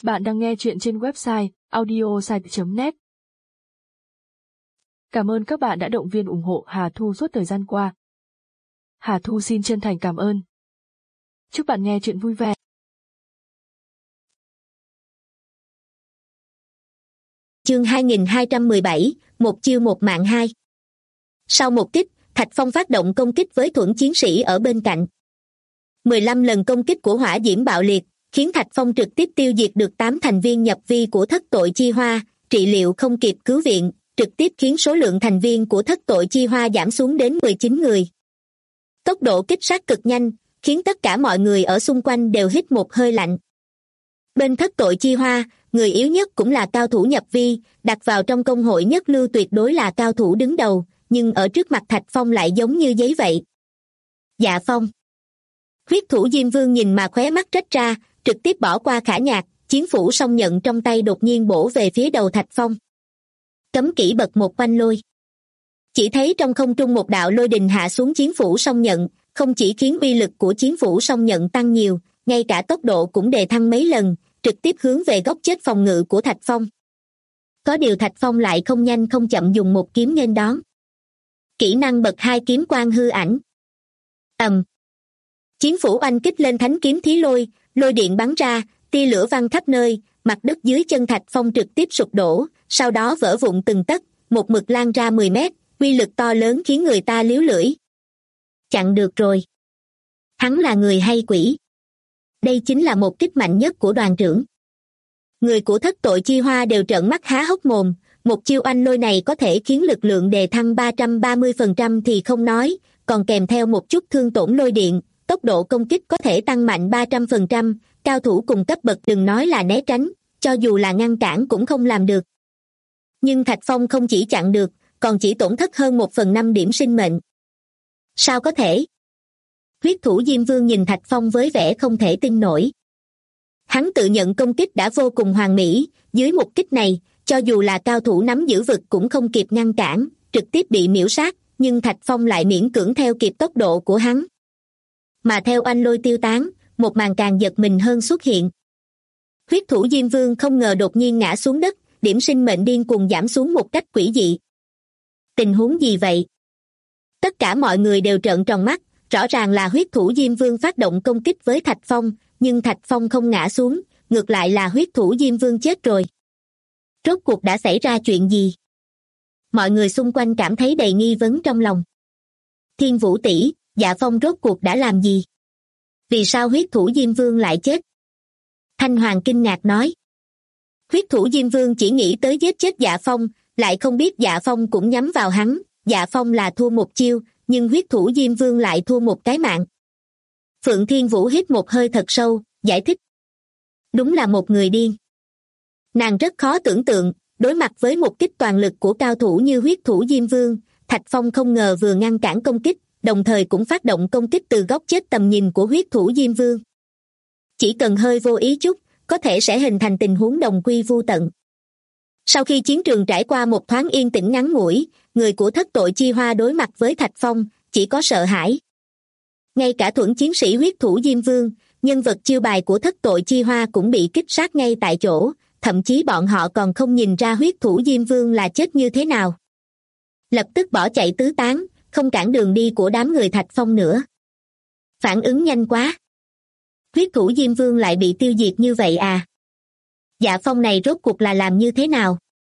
Bạn đang nghe chuyện trên website audiosite.net. Cảm ơn các bạn đã động viên ủng hộ Hà Thu suốt thời gian qua. Hà Thu xin chân thành cảm ơn. Chúc bạn nghe chuyện vui vẻ. Chương 2217, một chiêu một mạng 2. Sau một kích, Thạch Phong phát động công kích với thuẫn chiến sĩ ở bên cạnh. 15 lần công kích của hỏa diễm bạo liệt, khiến Thạch Phong trực tiếp tiêu diệt được 8 thành viên nhập vi của thất tội chi hoa, trị liệu không kịp cứu viện, trực tiếp khiến số lượng thành viên của thất tội chi hoa giảm xuống đến 19 người. Tốc độ kích sát cực nhanh, khiến tất cả mọi người ở xung quanh đều hít một hơi lạnh. Bên thất tội chi hoa, người yếu nhất cũng là cao thủ nhập vi, đặt vào trong công hội nhất lưu tuyệt đối là cao thủ đứng đầu, nhưng ở trước mặt Thạch Phong lại giống như giấy vậy. Dạ Phong. Huyết thủ Diêm Vương nhìn mà khóe mắt rách ra, trực tiếp bỏ qua Khả Nhạc, chiến phủ song nhận trong tay đột nhiên bổ về phía đầu Thạch Phong. Cấm kỹ bật một oanh lôi. Chỉ thấy trong không trung một đạo lôi đình hạ xuống chiến phủ song nhận, không chỉ khiến uy lực của chiến phủ song nhận tăng nhiều, ngay cả tốc độ cũng đề thăng mấy lần, trực tiếp hướng về góc chết phòng ngự của Thạch Phong. Có điều Thạch Phong lại không nhanh không chậm dùng một kiếm nghênh đón. Kỹ năng bậc 2 kiếm quang hư ảnh. Chiến phủ oanh kích lên thánh kiếm thí lôi, lôi điện bắn ra, tia lửa văng khắp nơi, mặt đất dưới chân Thạch Phong trực tiếp sụp đổ, sau đó vỡ vụn từng tấc, một mực lan ra 10 mét, uy lực to lớn khiến người ta liếu lưỡi. Chặn được rồi. Hắn là người hay quỷ? Đây chính là một kích mạnh nhất của đoàn trưởng. Người của thất tội chi hoa đều trợn mắt há hốc mồm, một chiêu oanh lôi này có thể khiến lực lượng đề thăng 330% thì không nói, còn kèm theo một chút thương tổn lôi điện, tốc độ công kích có thể tăng mạnh 300%, cao thủ cùng cấp bậc đừng nói là né tránh, cho dù là ngăn cản cũng không làm được. Nhưng Thạch Phong không chỉ chặn được, còn chỉ tổn thất hơn 1/5 điểm sinh mệnh. Sao có thể? Huyết thủ Diêm Vương nhìn Thạch Phong với vẻ không thể tin nổi. Hắn tự nhận công kích đã vô cùng hoàn mỹ, dưới một kích này, cho dù là cao thủ nắm giữ vực cũng không kịp ngăn cản, trực tiếp bị miễu sát, nhưng Thạch Phong lại miễn cưỡng theo kịp tốc độ của hắn. Mà theo oanh lôi tiêu tán, một màn càng giật mình hơn xuất hiện. Huyết thủ Diêm Vương không ngờ đột nhiên ngã xuống đất, điểm sinh mệnh điên cuồng giảm xuống một cách quỷ dị. Tình huống gì vậy? Tất cả mọi người đều trợn tròn mắt, rõ ràng là huyết thủ Diêm Vương phát động công kích với Thạch Phong, nhưng Thạch Phong không ngã xuống, ngược lại là huyết thủ Diêm Vương chết rồi. Rốt cuộc đã xảy ra chuyện gì? Mọi người xung quanh cảm thấy đầy nghi vấn trong lòng. Thiên Vũ tỷ, Dạ Phong rốt cuộc đã làm gì? Vì sao huyết thủ Diêm Vương lại chết? Thanh Hoàng kinh ngạc nói. Huyết thủ Diêm Vương chỉ nghĩ tới giết chết Dạ Phong, lại không biết Dạ Phong cũng nhắm vào hắn. Dạ Phong là thua một chiêu, nhưng huyết thủ Diêm Vương lại thua một cái mạng. Phượng Thiên Vũ hít một hơi thật sâu, giải thích. Đúng là một người điên. Nàng rất khó tưởng tượng, đối mặt với một kích toàn lực của cao thủ như huyết thủ Diêm Vương, Thạch Phong không ngờ vừa ngăn cản công kích, đồng thời cũng phát động công kích từ góc chết tầm nhìn của huyết thủ Diêm Vương. Chỉ cần hơi vô ý chút, có thể sẽ hình thành tình huống đồng quy vu tận. Sau khi chiến trường trải qua một thoáng yên tĩnh ngắn ngủi, người của thất tội chi hoa đối mặt với Thạch Phong, chỉ có sợ hãi. Ngay cả thuẫn chiến sĩ huyết thủ Diêm Vương, nhân vật chiêu bài của thất tội chi hoa cũng bị kích sát ngay tại chỗ, thậm chí bọn họ còn không nhìn ra huyết thủ Diêm Vương là chết như thế nào. Lập tức bỏ chạy tứ tán, không cản đường đi của đám người Thạch Phong nữa. Phản ứng nhanh quá. Huyết thủ Diêm Vương lại bị tiêu diệt như vậy à? Dạ Phong này rốt cuộc là làm như thế nào?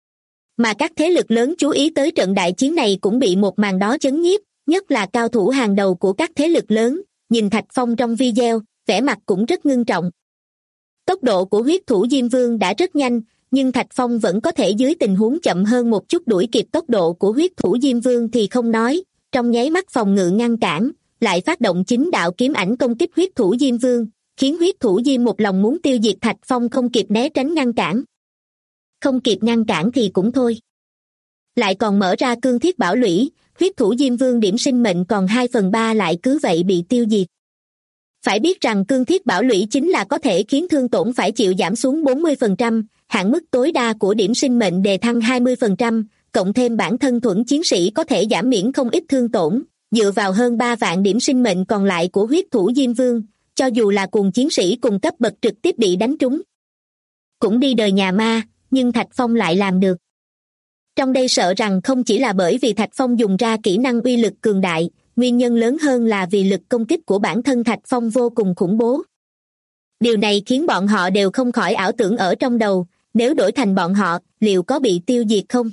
Mà các thế lực lớn chú ý tới trận đại chiến này cũng bị một màn đó chấn nhiếp, nhất là cao thủ hàng đầu của các thế lực lớn, nhìn Thạch Phong trong video, vẻ mặt cũng rất ngưng trọng. Tốc độ của huyết thủ Diêm Vương đã rất nhanh, nhưng Thạch Phong vẫn có thể dưới tình huống chậm hơn một chút đuổi kịp tốc độ của huyết thủ Diêm Vương thì không nói, trong nháy mắt phòng ngự ngăn cản, lại phát động 9 đạo kiếm ảnh công kích huyết thủ Diêm Vương, khiến huyết thủ Diêm một lòng muốn tiêu diệt Thạch Phong không kịp né tránh ngăn cản. Không kịp ngăn cản thì cũng thôi. Lại còn mở ra cương thiết bảo lũy, huyết thủ Diêm Vương điểm sinh mệnh còn 2/3 lại cứ vậy bị tiêu diệt. Phải biết rằng cương thiết bảo lũy chính là có thể khiến thương tổn phải chịu giảm xuống 40%, hạn mức tối đa của điểm sinh mệnh đề thăng 20%, cộng thêm bản thân thuẫn chiến sĩ có thể giảm miễn không ít thương tổn, dựa vào hơn 3 vạn điểm sinh mệnh còn lại của huyết thủ Diêm Vương, cho dù là cùng chiến sĩ cùng cấp bậc trực tiếp bị đánh trúng. cũng đi đời nhà ma, nhưng Thạch Phong lại làm được. Trong đây sợ rằng không chỉ là bởi vì Thạch Phong dùng ra kỹ năng uy lực cường đại, nguyên nhân lớn hơn là vì lực công kích của bản thân Thạch Phong vô cùng khủng bố. Điều này khiến bọn họ đều không khỏi ảo tưởng ở trong đầu, nếu đổi thành bọn họ, liệu có bị tiêu diệt không?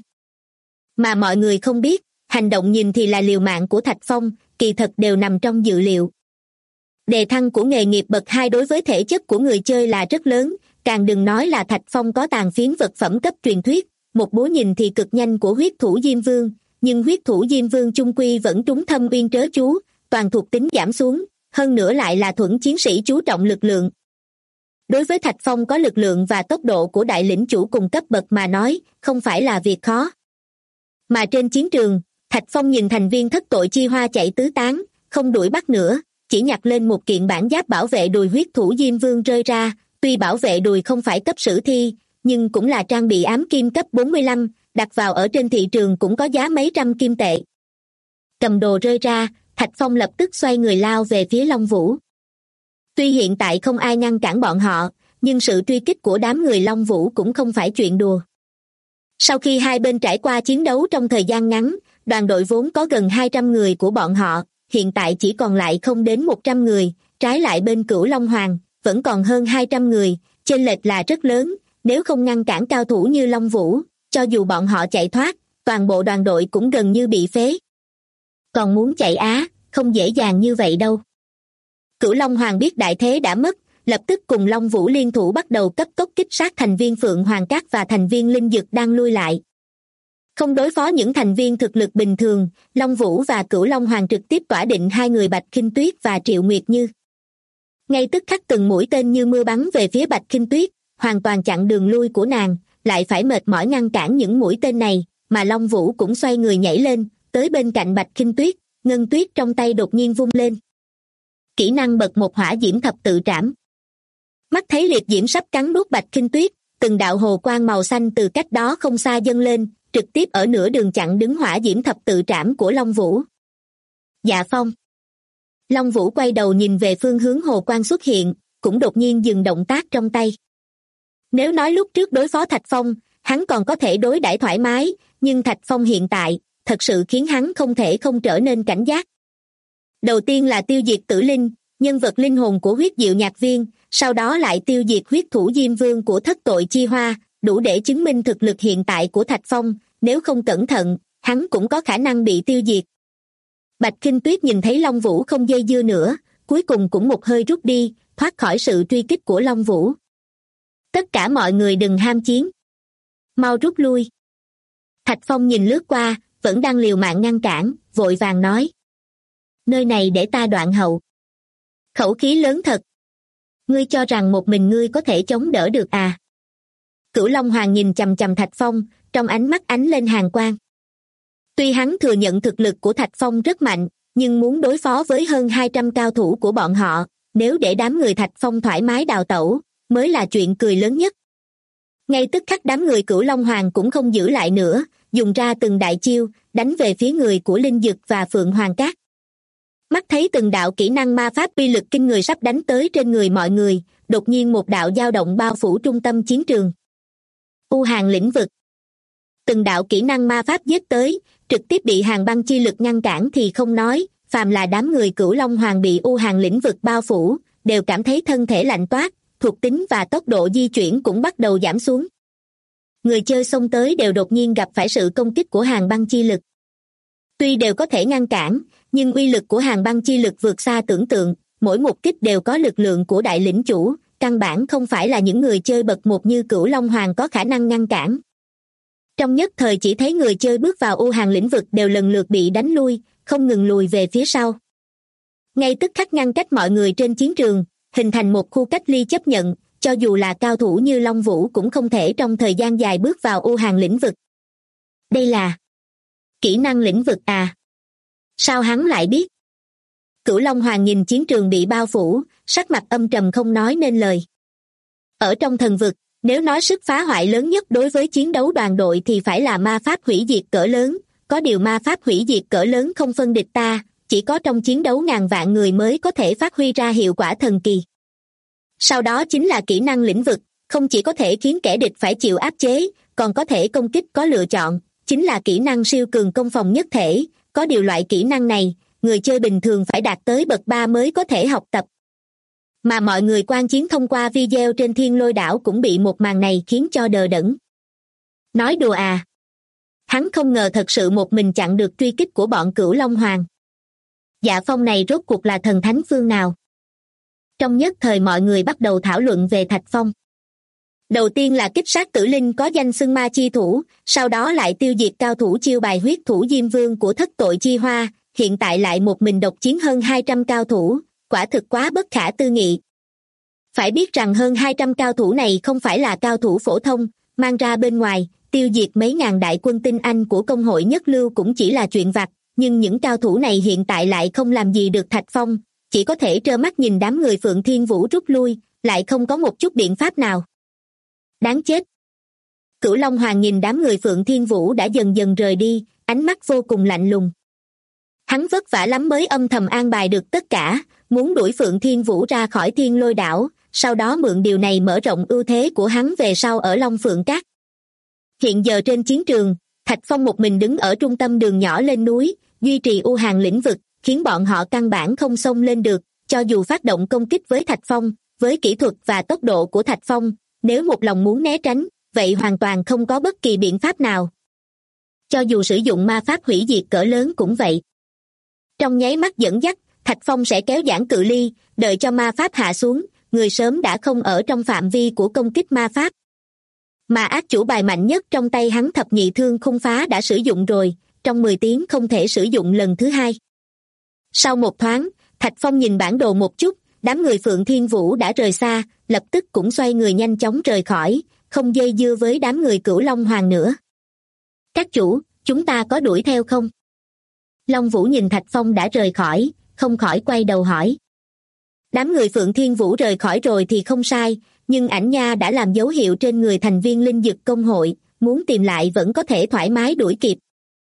Mà mọi người không biết, hành động nhìn thì là liều mạng của Thạch Phong, kỳ thật đều nằm trong dự liệu. Đề thăng của nghề nghiệp bậc 2 đối với thể chất của người chơi là rất lớn, càng đừng nói là Thạch Phong có tàn phiến vật phẩm cấp truyền thuyết, một búa nhìn thì cực nhanh của huyết thủ Diêm Vương, nhưng huyết thủ Diêm Vương chung quy vẫn trúng thâm uyên trớ chú, toàn thuộc tính giảm xuống, hơn nữa lại là thuẫn chiến sĩ chú trọng lực lượng. Đối với Thạch Phong có lực lượng và tốc độ của đại lĩnh chủ cùng cấp bậc mà nói, không phải là việc khó. Mà trên chiến trường, Thạch Phong nhìn thành viên thất tội chi hoa chạy tứ tán, không đuổi bắt nữa, chỉ nhặt lên một kiện bản giáp bảo vệ đùi huyết thủ Diêm Vương rơi ra, tuy bảo vệ đùi không phải cấp sử thi, nhưng cũng là trang bị ám kim cấp 45, đặt vào ở trên thị trường cũng có giá mấy trăm kim tệ. Cầm đồ rơi ra, Thạch Phong lập tức xoay người lao về phía Long Vũ. Tuy hiện tại không ai ngăn cản bọn họ, nhưng sự truy kích của đám người Long Vũ cũng không phải chuyện đùa. Sau khi hai bên trải qua chiến đấu trong thời gian ngắn, đoàn đội vốn có gần 200 người của bọn họ, hiện tại chỉ còn lại không đến 100 người, trái lại bên Cửu Long Hoàng, vẫn còn hơn 200 người, chênh lệch là rất lớn, nếu không ngăn cản cao thủ như Long Vũ, cho dù bọn họ chạy thoát, toàn bộ đoàn đội cũng gần như bị phế. Còn muốn chạy không dễ dàng như vậy đâu. Cửu Long Hoàng biết đại thế đã mất, lập tức cùng Long Vũ liên thủ bắt đầu cấp tốc kích sát thành viên Phượng Hoàng Các và thành viên Linh Dực đang lui lại. Không đối phó những thành viên thực lực bình thường, Long Vũ và Cửu Long Hoàng trực tiếp tỏa định hai người Bạch Khinh Tuyết và Triệu Nguyệt Như. Ngay tức khắc từng mũi tên như mưa bắn về phía Bạch Khinh Tuyết, hoàn toàn chặn đường lui của nàng, lại phải mệt mỏi ngăn cản những mũi tên này, mà Long Vũ cũng xoay người nhảy lên, tới bên cạnh Bạch Khinh Tuyết, ngân tuyết trong tay đột nhiên vung lên. Kỹ năng bậc 1 hỏa diễm thập tự trảm. Mắt thấy liệt diễm sắp cắn nuốt Bạch Khinh Tuyết, từng đạo hồ quang màu xanh từ cách đó không xa dâng lên, trực tiếp ở nửa đường chặn đứng hỏa diễm thập tự trảm của Long Vũ. Dạ Phong. Long Vũ quay đầu nhìn về phương hướng hồ quang xuất hiện, cũng đột nhiên dừng động tác trong tay. Nếu nói lúc trước đối phó Thạch Phong, hắn còn có thể đối đãi thoải mái, nhưng Thạch Phong hiện tại, thật sự khiến hắn không thể không trở nên cảnh giác. Đầu tiên là tiêu diệt Tử Linh, nhân vật linh hồn của huyết diệu nhạc viên, sau đó lại tiêu diệt huyết thủ Diêm Vương của thất tội chi hoa, đủ để chứng minh thực lực hiện tại của Thạch Phong, nếu không cẩn thận, hắn cũng có khả năng bị tiêu diệt. Bạch Khinh Tuyết nhìn thấy Long Vũ không dây dưa nữa, cuối cùng cũng một hơi rút đi, thoát khỏi sự truy kích của Long Vũ. Tất cả mọi người đừng ham chiến. Mau rút lui. Thạch Phong nhìn lướt qua, vẫn đang liều mạng ngăn cản, vội vàng nói. Nơi này để ta đoạn hậu. Khẩu khí lớn thật. Ngươi cho rằng một mình ngươi có thể chống đỡ được à? Cửu Long Hoàng nhìn chằm chằm Thạch Phong, trong ánh mắt ánh lên hàn quang. Tuy hắn thừa nhận thực lực của Thạch Phong rất mạnh, nhưng muốn đối phó với hơn 200 cao thủ của bọn họ, nếu để đám người Thạch Phong thoải mái đào tẩu, mới là chuyện cười lớn nhất. Ngay tức khắc đám người Cửu Long Hoàng cũng không giữ lại nữa, dùng ra từng đại chiêu, đánh về phía người của Linh Dực và Phượng Hoàng Các. Mắt thấy từng đạo kỹ năng ma pháp uy lực kinh người sắp đánh tới trên người mọi người, đột nhiên một đạo dao động bao phủ trung tâm chiến trường. U Hàn lĩnh vực. Từng đạo kỹ năng ma pháp giết tới, trực tiếp bị Hàn băng chi lực ngăn cản thì không nói, phàm là đám người Cửu Long Hoàng bị U Hàn lĩnh vực bao phủ, đều cảm thấy thân thể lạnh toát, thuộc tính và tốc độ di chuyển cũng bắt đầu giảm xuống. Người chơi xông tới đều đột nhiên gặp phải sự công kích của Hàn băng chi lực. Tuy đều có thể ngăn cản, nhưng uy lực của Hàn băng chi lực vượt xa tưởng tượng, mỗi một kích đều có lực lượng của đại lĩnh chủ, căn bản không phải là những người chơi bậc 1 như Cửu Long Hoàng có khả năng ngăn cản. Trong nhất thời chỉ thấy người chơi bước vào U Hàn lĩnh vực đều lần lượt bị đánh lui, không ngừng lùi về phía sau. Ngay tức khắc ngăn cách mọi người trên chiến trường, hình thành một khu cách ly chấp nhận, cho dù là cao thủ như Long Vũ cũng không thể trong thời gian dài bước vào U Hàn lĩnh vực. Đây là kỹ năng lĩnh vực à? Sao hắn lại biết? Cửu Long Hoàng nhìn chiến trường bị bao phủ, sắc mặt âm trầm không nói nên lời. Ở trong thần vực, nếu nói sức phá hoại lớn nhất đối với chiến đấu đoàn đội thì phải là ma pháp hủy diệt cỡ lớn, có điều ma pháp hủy diệt cỡ lớn không phân địch ta, chỉ có trong chiến đấu ngàn vạn người mới có thể phát huy ra hiệu quả thần kỳ. Sau đó chính là kỹ năng lĩnh vực, không chỉ có thể khiến kẻ địch phải chịu áp chế, còn có thể công kích có lựa chọn, chính là kỹ năng siêu cường công phòng nhất thể. Có điều loại kỹ năng này, người chơi bình thường phải đạt tới bậc 3 mới có thể học tập. Mà mọi người quan chiến thông qua video trên Thiên Lôi Đảo cũng bị một màn này khiến cho đờ đẫn. Nói đùa à? Hắn không ngờ thật sự một mình chặn được truy kích của bọn Cửu Long Hoàng. Dạ Phong này rốt cuộc là thần thánh phương nào? Trong nhất thời mọi người bắt đầu thảo luận về Thạch Phong. Đầu tiên là kích sát tử linh có danh xưng ma chi thủ, sau đó lại tiêu diệt cao thủ chiêu bài huyết thủ Diêm Vương của Thất Tội Chi Hoa, hiện tại lại một mình độc chiến hơn 200 cao thủ, quả thực quá bất khả tư nghị. Phải biết rằng hơn 200 cao thủ này không phải là cao thủ phổ thông, mang ra bên ngoài, tiêu diệt mấy ngàn đại quân tinh anh của công hội nhất lưu cũng chỉ là chuyện vặt, nhưng những cao thủ này hiện tại lại không làm gì được Thạch Phong, chỉ có thể trơ mắt nhìn đám người Phượng Thiên Vũ rút lui, lại không có một chút biện pháp nào. Đáng chết! Cửu Long Hoàng nhìn đám người Phượng Thiên Vũ đã dần dần rời đi, ánh mắt vô cùng lạnh lùng. Hắn vất vả lắm mới âm thầm an bài được tất cả, muốn đuổi Phượng Thiên Vũ ra khỏi Thiên Lôi Đảo, sau đó mượn điều này mở rộng ưu thế của hắn về sau ở Long Phượng Các. Hiện giờ trên chiến trường, Thạch Phong một mình đứng ở trung tâm đường nhỏ lên núi, duy trì u hàn lĩnh vực, khiến bọn họ căn bản không xông lên được, cho dù phát động công kích với Thạch Phong, với kỹ thuật và tốc độ của Thạch Phong, nếu một lòng muốn né tránh, vậy hoàn toàn không có bất kỳ biện pháp nào. Cho dù sử dụng ma pháp hủy diệt cỡ lớn cũng vậy. Trong nháy mắt dẫn dắt, Thạch Phong sẽ kéo giãn cự ly, đợi cho ma pháp hạ xuống, người sớm đã không ở trong phạm vi của công kích ma pháp. Mà ác chủ bài mạnh nhất trong tay hắn thập nhị thương khung phá đã sử dụng rồi, trong 10 tiếng không thể sử dụng lần thứ hai. Sau một thoáng, Thạch Phong nhìn bản đồ một chút, đám người Phượng Thiên Vũ đã rời xa, lập tức cũng xoay người nhanh chóng rời khỏi, không dây dưa với đám người Cửu Long Hoàng nữa. Các chủ, chúng ta có đuổi theo không? Long Vũ nhìn Thạch Phong đã rời khỏi, không khỏi quay đầu hỏi. Đám người Phượng Thiên Vũ rời khỏi rồi thì không sai, nhưng ảnh nha đã làm dấu hiệu trên người thành viên linh dực công hội, muốn tìm lại vẫn có thể thoải mái đuổi kịp.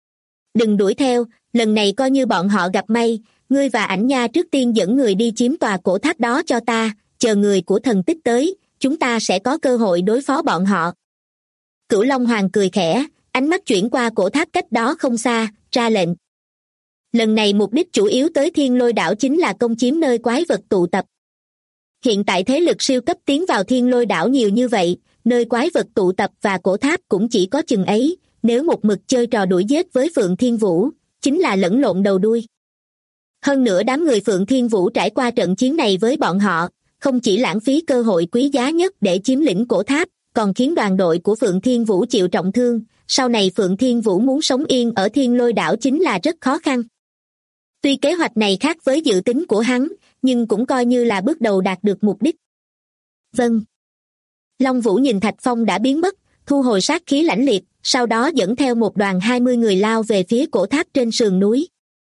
Đừng đuổi theo, lần này coi như bọn họ gặp may, ngươi và ảnh nha trước tiên dẫn người đi chiếm tòa cổ tháp đó cho ta, chờ người của thần tích tới, chúng ta sẽ có cơ hội đối phó bọn họ. Cửu Long Hoàng cười khẽ, ánh mắt chuyển qua cổ tháp cách đó không xa, ra lệnh. Lần này mục đích chủ yếu tới Thiên Lôi Đảo chính là công chiếm nơi quái vật tụ tập. Hiện tại thế lực siêu cấp tiến vào Thiên Lôi Đảo nhiều như vậy, nơi quái vật tụ tập và cổ tháp cũng chỉ có chừng ấy, nếu một mực chơi trò đuổi giết với Phượng Thiên Vũ, chính là lẫn lộn đầu đuôi. Hơn nữa đám người Phượng Thiên Vũ trải qua trận chiến này với bọn họ, không chỉ lãng phí cơ hội quý giá nhất để chiếm lĩnh cổ tháp, còn khiến đoàn đội của Phượng Thiên Vũ chịu trọng thương, sau này Phượng Thiên Vũ muốn sống yên ở Thiên Lôi Đảo chính là rất khó khăn. Tuy kế hoạch này khác với dự tính của hắn, nhưng cũng coi như là bước đầu đạt được mục đích. Vâng. Long Vũ nhìn Thạch Phong đã biến mất, thu hồi sát khí lãnh liệt, sau đó dẫn theo một đoàn 20 người lao về phía cổ tháp trên sườn núi.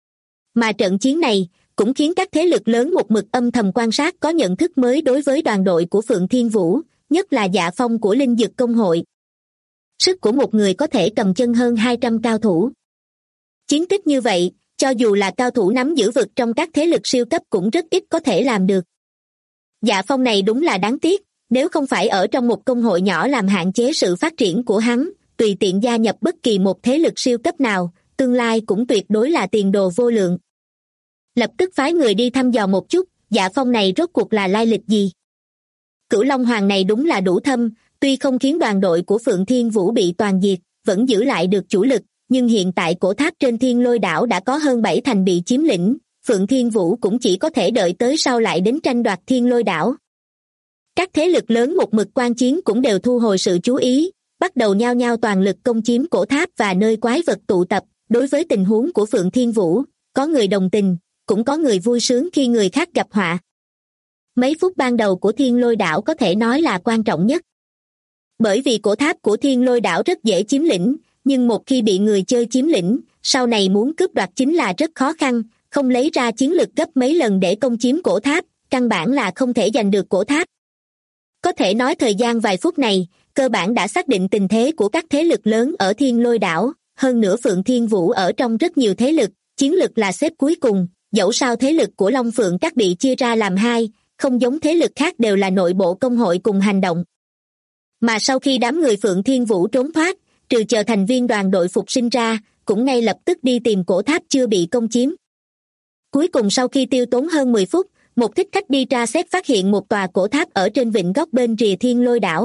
Mà trận chiến này cũng khiến các thế lực lớn một mực âm thầm quan sát có nhận thức mới đối với đoàn đội của Phượng Thiên Vũ, nhất là Dạ Phong của Linh Dực Công hội. Sức của một người có thể cầm chân hơn 200 cao thủ. Chiến tích như vậy, cho dù là cao thủ nắm giữ vực trong các thế lực siêu cấp cũng rất ít có thể làm được. Dạ Phong này đúng là đáng tiếc, nếu không phải ở trong một công hội nhỏ làm hạn chế sự phát triển của hắn, tùy tiện gia nhập bất kỳ một thế lực siêu cấp nào, tương lai cũng tuyệt đối là tiền đồ vô lượng. Lập tức phái người đi thăm dò một chút, Dạ Phong này rốt cuộc là lai lịch gì? Cửu Long Hoàng này đúng là đủ thâm, tuy không khiến đoàn đội của Phượng Thiên Vũ bị toàn diệt, vẫn giữ lại được chủ lực, nhưng hiện tại cổ tháp trên Thiên Lôi Đảo đã có hơn 7 thành bị chiếm lĩnh, Phượng Thiên Vũ cũng chỉ có thể đợi tới sau lại đến tranh đoạt Thiên Lôi Đảo. Các thế lực lớn một mực quan chiến cũng đều thu hồi sự chú ý, bắt đầu nhao nhao toàn lực công chiếm cổ tháp và nơi quái vật tụ tập. Đối với tình huống của Phượng Thiên Vũ, có người đồng tình, cũng có người vui sướng khi người khác gặp họa. Mấy phút ban đầu của Thiên Lôi Đảo có thể nói là quan trọng nhất. Bởi vì cổ tháp của Thiên Lôi Đảo rất dễ chiếm lĩnh, nhưng một khi bị người chơi chiếm lĩnh, sau này muốn cướp đoạt chính là rất khó khăn, không lấy ra chiến lực gấp mấy lần để công chiếm cổ tháp, căn bản là không thể giành được cổ tháp. Có thể nói thời gian vài phút này, cơ bản đã xác định tình thế của các thế lực lớn ở Thiên Lôi Đảo, hơn nữa Phượng Thiên Vũ ở trong rất nhiều thế lực, chiến lực là xếp cuối cùng, dẫu sao thế lực của Long Phượng Các bị chia ra làm hai, không giống thế lực khác đều là nội bộ công hội cùng hành động. Mà sau khi đám người Phượng Thiên Vũ trốn thoát, trừ chờ thành viên đoàn đội phục sinh ra, cũng ngay lập tức đi tìm cổ tháp chưa bị công chiếm. Cuối cùng sau khi tiêu tốn hơn 10 phút, một thích khách đi tra xét phát hiện một tòa cổ tháp ở trên vịnh góc bên rìa Thiên Lôi đảo.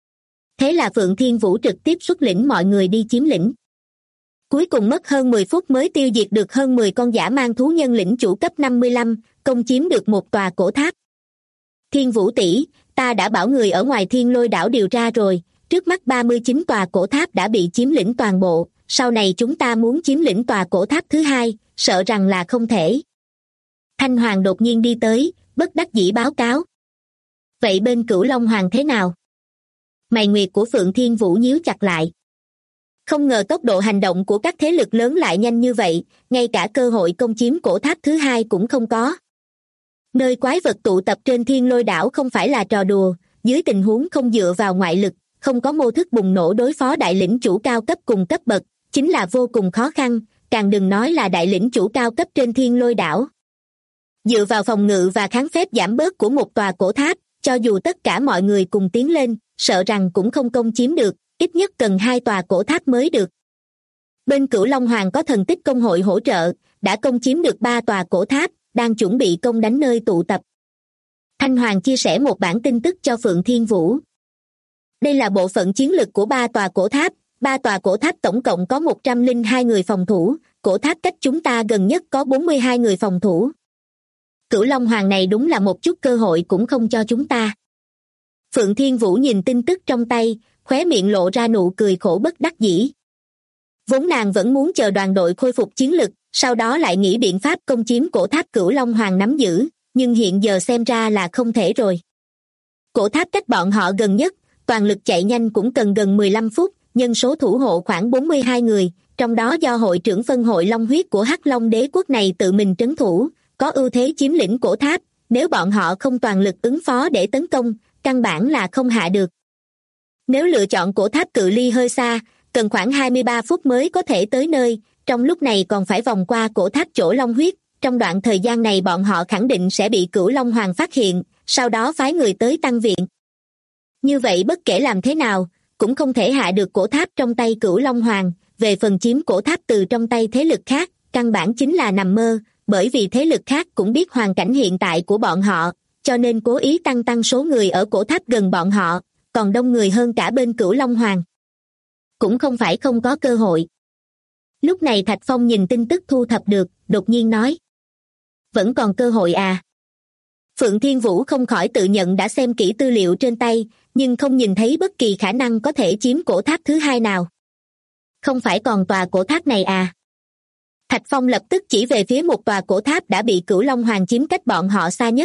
Thế là Phượng Thiên Vũ trực tiếp xuất lĩnh mọi người đi chiếm lĩnh. Cuối cùng mất hơn 10 phút mới tiêu diệt được hơn 10 con dã man thú nhân lĩnh chủ cấp 55, công chiếm được một tòa cổ tháp. Thiên Vũ tỷ, ta đã bảo người ở ngoài Thiên Lôi đảo điều tra rồi, trước mắt 39 tòa cổ tháp đã bị chiếm lĩnh toàn bộ, sau này chúng ta muốn chiếm lĩnh tòa cổ tháp thứ hai, sợ rằng là không thể. Thanh Hoàng đột nhiên đi tới, bất đắc dĩ báo cáo. Vậy bên Cửu Long Hoàng thế nào? Mày nguyệt của Phượng Thiên Vũ nhíu chặt lại. Không ngờ tốc độ hành động của các thế lực lớn lại nhanh như vậy, ngay cả cơ hội công chiếm cổ tháp thứ hai cũng không có. Nơi quái vật tụ tập trên Thiên Lôi đảo không phải là trò đùa, dưới tình huống không dựa vào ngoại lực, không có mô thức bùng nổ đối phó đại lĩnh chủ cao cấp cùng cấp bậc, chính là vô cùng khó khăn, càng đừng nói là đại lĩnh chủ cao cấp trên Thiên Lôi đảo. Dựa vào phòng ngự và kháng phép giảm bớt của một tòa cổ tháp, cho dù tất cả mọi người cùng tiến lên, sợ rằng cũng không công chiếm được, ít nhất cần 2 tòa cổ tháp mới được. Bên Cửu Long Hoàng có thần tích công hội hỗ trợ, đã công chiếm được 3 tòa cổ tháp, đang chuẩn bị công đánh nơi tụ tập. Thanh Hoàng chia sẻ một bản tin tức cho Phượng Thiên Vũ. Đây là bộ phận chiến lực của 3 tòa cổ tháp, 3 tòa cổ tháp tổng cộng có 102 người phòng thủ, cổ tháp cách chúng ta gần nhất có 42 người phòng thủ. Cửu Long Hoàng này đúng là một chút cơ hội cũng không cho chúng ta. Phượng Thiên Vũ nhìn tin tức trong tay, khóe miệng lộ ra nụ cười khổ bất đắc dĩ. Vốn nàng vẫn muốn chờ đoàn đội khôi phục chiến lực, sau đó lại nghĩ biện pháp công chiếm cổ tháp Cửu Long Hoàng nắm giữ, nhưng hiện giờ xem ra là không thể rồi. Cổ tháp cách bọn họ gần nhất, toàn lực chạy nhanh cũng cần gần 15 phút, nhân số thủ hộ khoảng 42 người, trong đó do hội trưởng phân hội Long huyết của Hắc Long đế quốc này tự mình trấn thủ, có ưu thế chiếm lĩnh cổ tháp, nếu bọn họ không toàn lực ứng phó để tấn công, căn bản là không hạ được. Nếu lựa chọn cổ tháp cự ly hơi xa, cần khoảng 23 phút mới có thể tới nơi, trong lúc này còn phải vòng qua cổ tháp chỗ Long huyết, trong đoạn thời gian này bọn họ khẳng định sẽ bị Cửu Long Hoàng phát hiện, sau đó phái người tới tăng viện. Như vậy bất kể làm thế nào, cũng không thể hạ được cổ tháp trong tay Cửu Long Hoàng, về phần chiếm cổ tháp từ trong tay thế lực khác, căn bản chính là nằm mơ, bởi vì thế lực khác cũng biết hoàn cảnh hiện tại của bọn họ, cho nên cố ý tăng số người ở cổ tháp gần bọn họ, còn đông người hơn cả bên Cửu Long Hoàng. Cũng không phải không có cơ hội. Lúc này Thạch Phong nhìn tin tức thu thập được, đột nhiên nói. Vẫn còn cơ hội à? Phượng Thiên Vũ không khỏi tự nhận đã xem kỹ tư liệu trên tay, nhưng không nhìn thấy bất kỳ khả năng có thể chiếm cổ tháp thứ hai nào. Không phải còn tòa cổ tháp này à? Thạch Phong lập tức chỉ về phía một tòa cổ tháp đã bị Cửu Long Hoàng chiếm cách bọn họ xa nhất.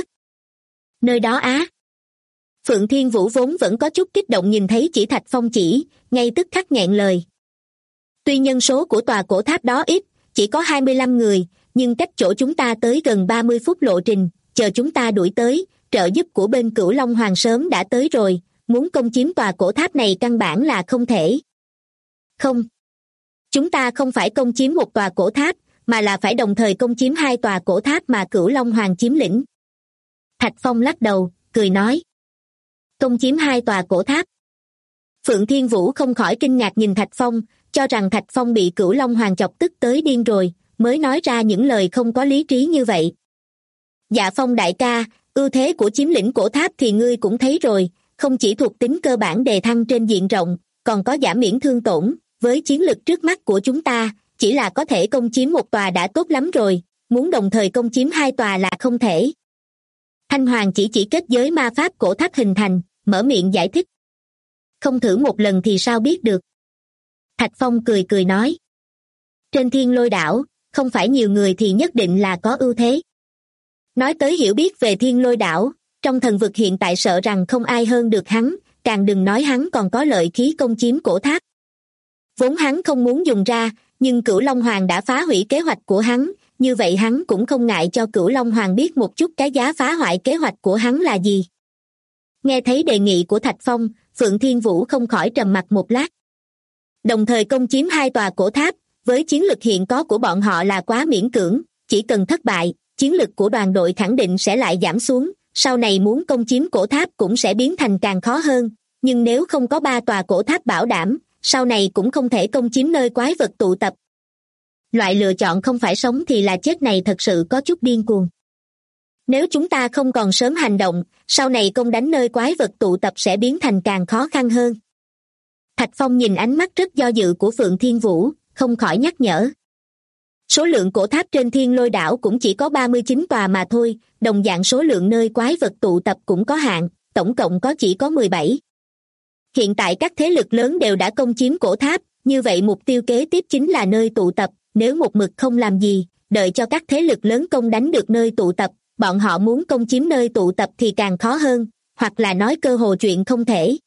Nơi đó á? Phượng Thiên Vũ vốn vẫn có chút kích động nhìn thấy chỉ Thạch Phong chỉ, ngay tức khắc nghẹn lời. Tuy nhân số của tòa cổ tháp đó ít, chỉ có 25 người, nhưng cách chỗ chúng ta tới gần 30 phút lộ trình, chờ chúng ta đuổi tới, trợ giúp của bên Cửu Long Hoàng sớm đã tới rồi, muốn công chiếm tòa cổ tháp này căn bản là không thể. Không. Chúng ta không phải công chiếm một tòa cổ tháp, mà là phải đồng thời công chiếm 2 tòa cổ tháp mà Cửu Long Hoàng chiếm lĩnh. Thạch Phong lắc đầu, cười nói. Công chiếm 2 tòa cổ tháp. Phượng Thiên Vũ không khỏi kinh ngạc nhìn Thạch Phong, cho rằng Thạch Phong bị Cửu Long Hoàng chọc tức tới điên rồi, mới nói ra những lời không có lý trí như vậy. Dạ Phong đại ca, ưu thế của chiếm lĩnh cổ tháp thì ngươi cũng thấy rồi, không chỉ thuộc tính cơ bản đề thăng trên diện rộng, còn có giảm miễn thương tổn, với chiến lực trước mắt của chúng ta, chỉ là có thể công chiếm một tòa đã tốt lắm rồi, muốn đồng thời công chiếm 2 tòa là không thể. Thanh Hoàng chỉ kết giới ma pháp cổ tháp hình thành, mở miệng giải thích. Không thử một lần thì sao biết được. Thạch Phong cười nói. Trên Thiên Lôi đảo, không phải nhiều người thì nhất định là có ưu thế. Nói tới hiểu biết về Thiên Lôi đảo, trong thần vực hiện tại sợ rằng không ai hơn được hắn, càng đừng nói hắn còn có lợi khí công chiếm cổ tháp. Vốn hắn không muốn dùng ra, nhưng Cửu Long Hoàng đã phá hủy kế hoạch của hắn, như vậy hắn cũng không ngại cho Cửu Long Hoàng biết một chút cái giá phá hoại kế hoạch của hắn là gì. Nghe thấy đề nghị của Thạch Phong, Phượng Thiên Vũ không khỏi trầm mặc một lát. Đồng thời công chiếm 2 tòa cổ tháp, với chiến lực hiện có của bọn họ là quá miễn cưỡng, chỉ cần thất bại, chiến lực của đoàn đội khẳng định sẽ lại giảm xuống, sau này muốn công chiếm cổ tháp cũng sẽ biến thành càng khó hơn, nhưng nếu không có 3 tòa cổ tháp bảo đảm, sau này cũng không thể công chiếm nơi quái vật tụ tập. Loại lựa chọn không phải sống thì là chết này thật sự có chút điên cuồng. Nếu chúng ta không còn sớm hành động, sau này công đánh nơi quái vật tụ tập sẽ biến thành càng khó khăn hơn. Thạch Phong nhìn ánh mắt rất do dự của Phượng Thiên Vũ, không khỏi nhắc nhở. Số lượng cổ tháp trên Thiên Lôi đảo cũng chỉ có 39 tòa mà thôi, đồng dạng số lượng nơi quái vật tụ tập cũng có hạn, tổng cộng chỉ có 17. Hiện tại các thế lực lớn đều đã công chiếm cổ tháp, như vậy mục tiêu kế tiếp chính là nơi tụ tập, nếu một mực không làm gì, đợi cho các thế lực lớn công đánh được nơi tụ tập, bọn họ muốn công chiếm nơi tụ tập thì càng khó hơn, hoặc là nói cơ hồ chuyện không thể.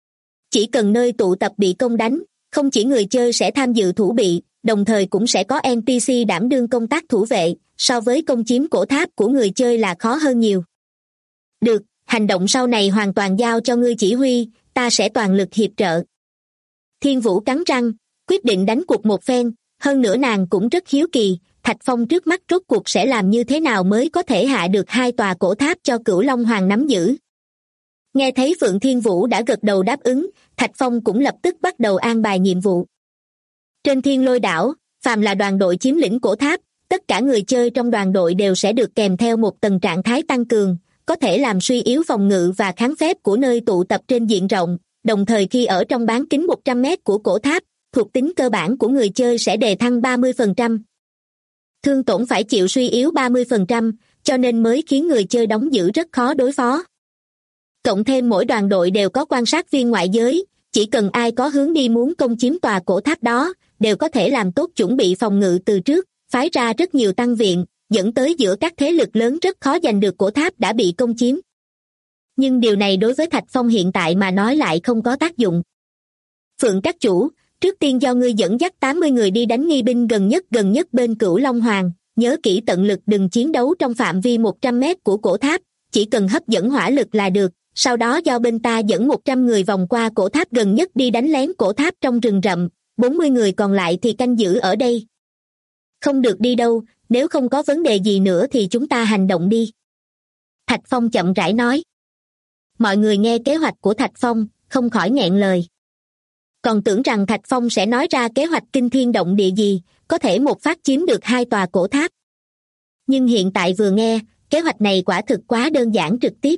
Chỉ cần nơi tụ tập bị công đánh, không chỉ người chơi sẽ tham dự thủ bị, đồng thời cũng sẽ có NPC đảm đương công tác thủ vệ, so với công chiếm cổ tháp của người chơi là khó hơn nhiều. Được, hành động sau này hoàn toàn giao cho ngươi chỉ huy, ta sẽ toàn lực hiệp trợ. Thiên Vũ cắn răng, quyết định đánh cuộc một phen, hơn nữa nàng cũng rất hiếu kỳ, Thạch Phong trước mắt rốt cuộc sẽ làm như thế nào mới có thể hạ được 2 tòa cổ tháp cho Cửu Long Hoàng nắm giữ. Nghe thấy Phượng Thiên Vũ đã gật đầu đáp ứng, Thạch Phong cũng lập tức bắt đầu an bài nhiệm vụ. Trên Thiên Lôi đảo, phàm là đoàn đội chiếm lĩnh cổ tháp, tất cả người chơi trong đoàn đội đều sẽ được kèm theo một tầng trạng thái tăng cường, có thể làm suy yếu phòng ngự và kháng phép của nơi tụ tập trên diện rộng, đồng thời khi ở trong bán kính 100 mét của cổ tháp, thuộc tính cơ bản của người chơi sẽ đề thăng 30%. Thương tổn phải chịu suy yếu 30%, cho nên mới khiến người chơi đóng giữ rất khó đối phó. Cộng thêm mỗi đoàn đội đều có quan sát viên ngoại giới, chỉ cần ai có hướng đi muốn công chiếm tòa cổ tháp đó, đều có thể làm tốt chuẩn bị phòng ngự từ trước, phái ra rất nhiều tăng viện, dẫn tới giữa các thế lực lớn rất khó giành được cổ tháp đã bị công chiếm. Nhưng điều này đối với Thạch Phong hiện tại mà nói lại không có tác dụng. Phượng các chủ, trước tiên do ngươi dẫn dắt 80 người đi đánh nghi binh gần nhất bên Cửu Long Hoàng, nhớ kỹ tận lực đừng chiến đấu trong phạm vi 100 mét của cổ tháp, chỉ cần hấp dẫn hỏa lực là được, sau đó do bên ta dẫn 100 người vòng qua cổ tháp gần nhất đi đánh lén cổ tháp trong rừng rậm, 40 người còn lại thì canh giữ ở đây. Không được đi đâu, nếu không có vấn đề gì nữa thì chúng ta hành động đi. Thạch Phong chậm rãi nói. Mọi người nghe kế hoạch của Thạch Phong, không khỏi nghẹn lời. Còn tưởng rằng Thạch Phong sẽ nói ra kế hoạch kinh thiên động địa gì, có thể một phát chiếm được 2 tòa cổ tháp. Nhưng hiện tại vừa nghe, kế hoạch này quả thực quá đơn giản trực tiếp.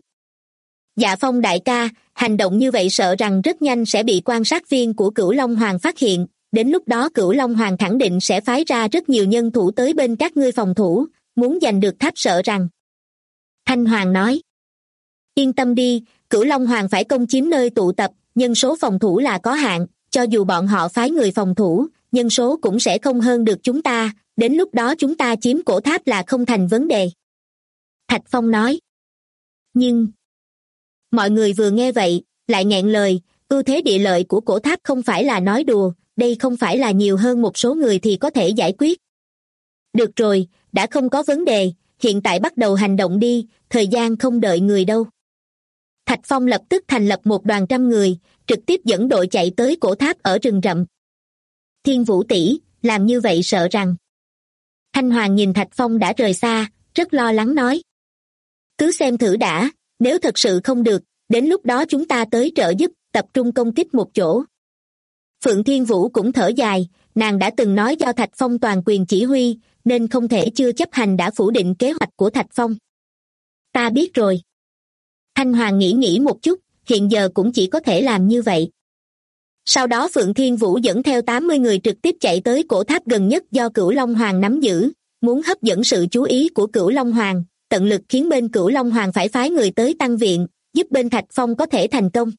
Dạ Phong đại ca, hành động như vậy sợ rằng rất nhanh sẽ bị quan sát viên của Cửu Long Hoàng phát hiện, đến lúc đó Cửu Long Hoàng khẳng định sẽ phái ra rất nhiều nhân thủ tới bên các ngươi phòng thủ, muốn giành được tháp sợ rằng. Thanh Hoàng nói. Yên tâm đi, Cửu Long Hoàng phải công chiếm nơi tụ tập, nhân số phòng thủ là có hạn, cho dù bọn họ phái người phòng thủ, nhân số cũng sẽ không hơn được chúng ta, đến lúc đó chúng ta chiếm cổ tháp là không thành vấn đề. Thạch Phong nói. Nhưng mọi người vừa nghe vậy, lại nghẹn lời, ưu thế địa lợi của cổ tháp không phải là nói đùa, đây không phải là nhiều hơn một số người thì có thể giải quyết. Được rồi, đã không có vấn đề, hiện tại bắt đầu hành động đi, thời gian không đợi người đâu. Thạch Phong lập tức thành lập một đoàn 100 người, trực tiếp dẫn đội chạy tới cổ tháp ở rừng rậm. Thiên Vũ tỷ, làm như vậy sợ rằng. Thanh Hoàng nhìn Thạch Phong đã rời xa, rất lo lắng nói. Cứ xem thử đã, nếu thật sự không được, đến lúc đó chúng ta tới trợ giúp, tập trung công kích một chỗ. Phượng Thiên Vũ cũng thở dài, nàng đã từng nói do Thạch Phong toàn quyền chỉ huy, nên không thể chưa chấp hành đã phủ định kế hoạch của Thạch Phong. Ta biết rồi. Thanh Hoàng nghĩ một chút, hiện giờ cũng chỉ có thể làm như vậy. Sau đó Phượng Thiên Vũ dẫn theo 80 người trực tiếp chạy tới cổ tháp gần nhất do Cửu Long Hoàng nắm giữ, muốn hấp dẫn sự chú ý của Cửu Long Hoàng, tận lực khiến bên Cửu Long Hoàng phải phái người tới tăng viện, giúp bên Thạch Phong có thể thành công.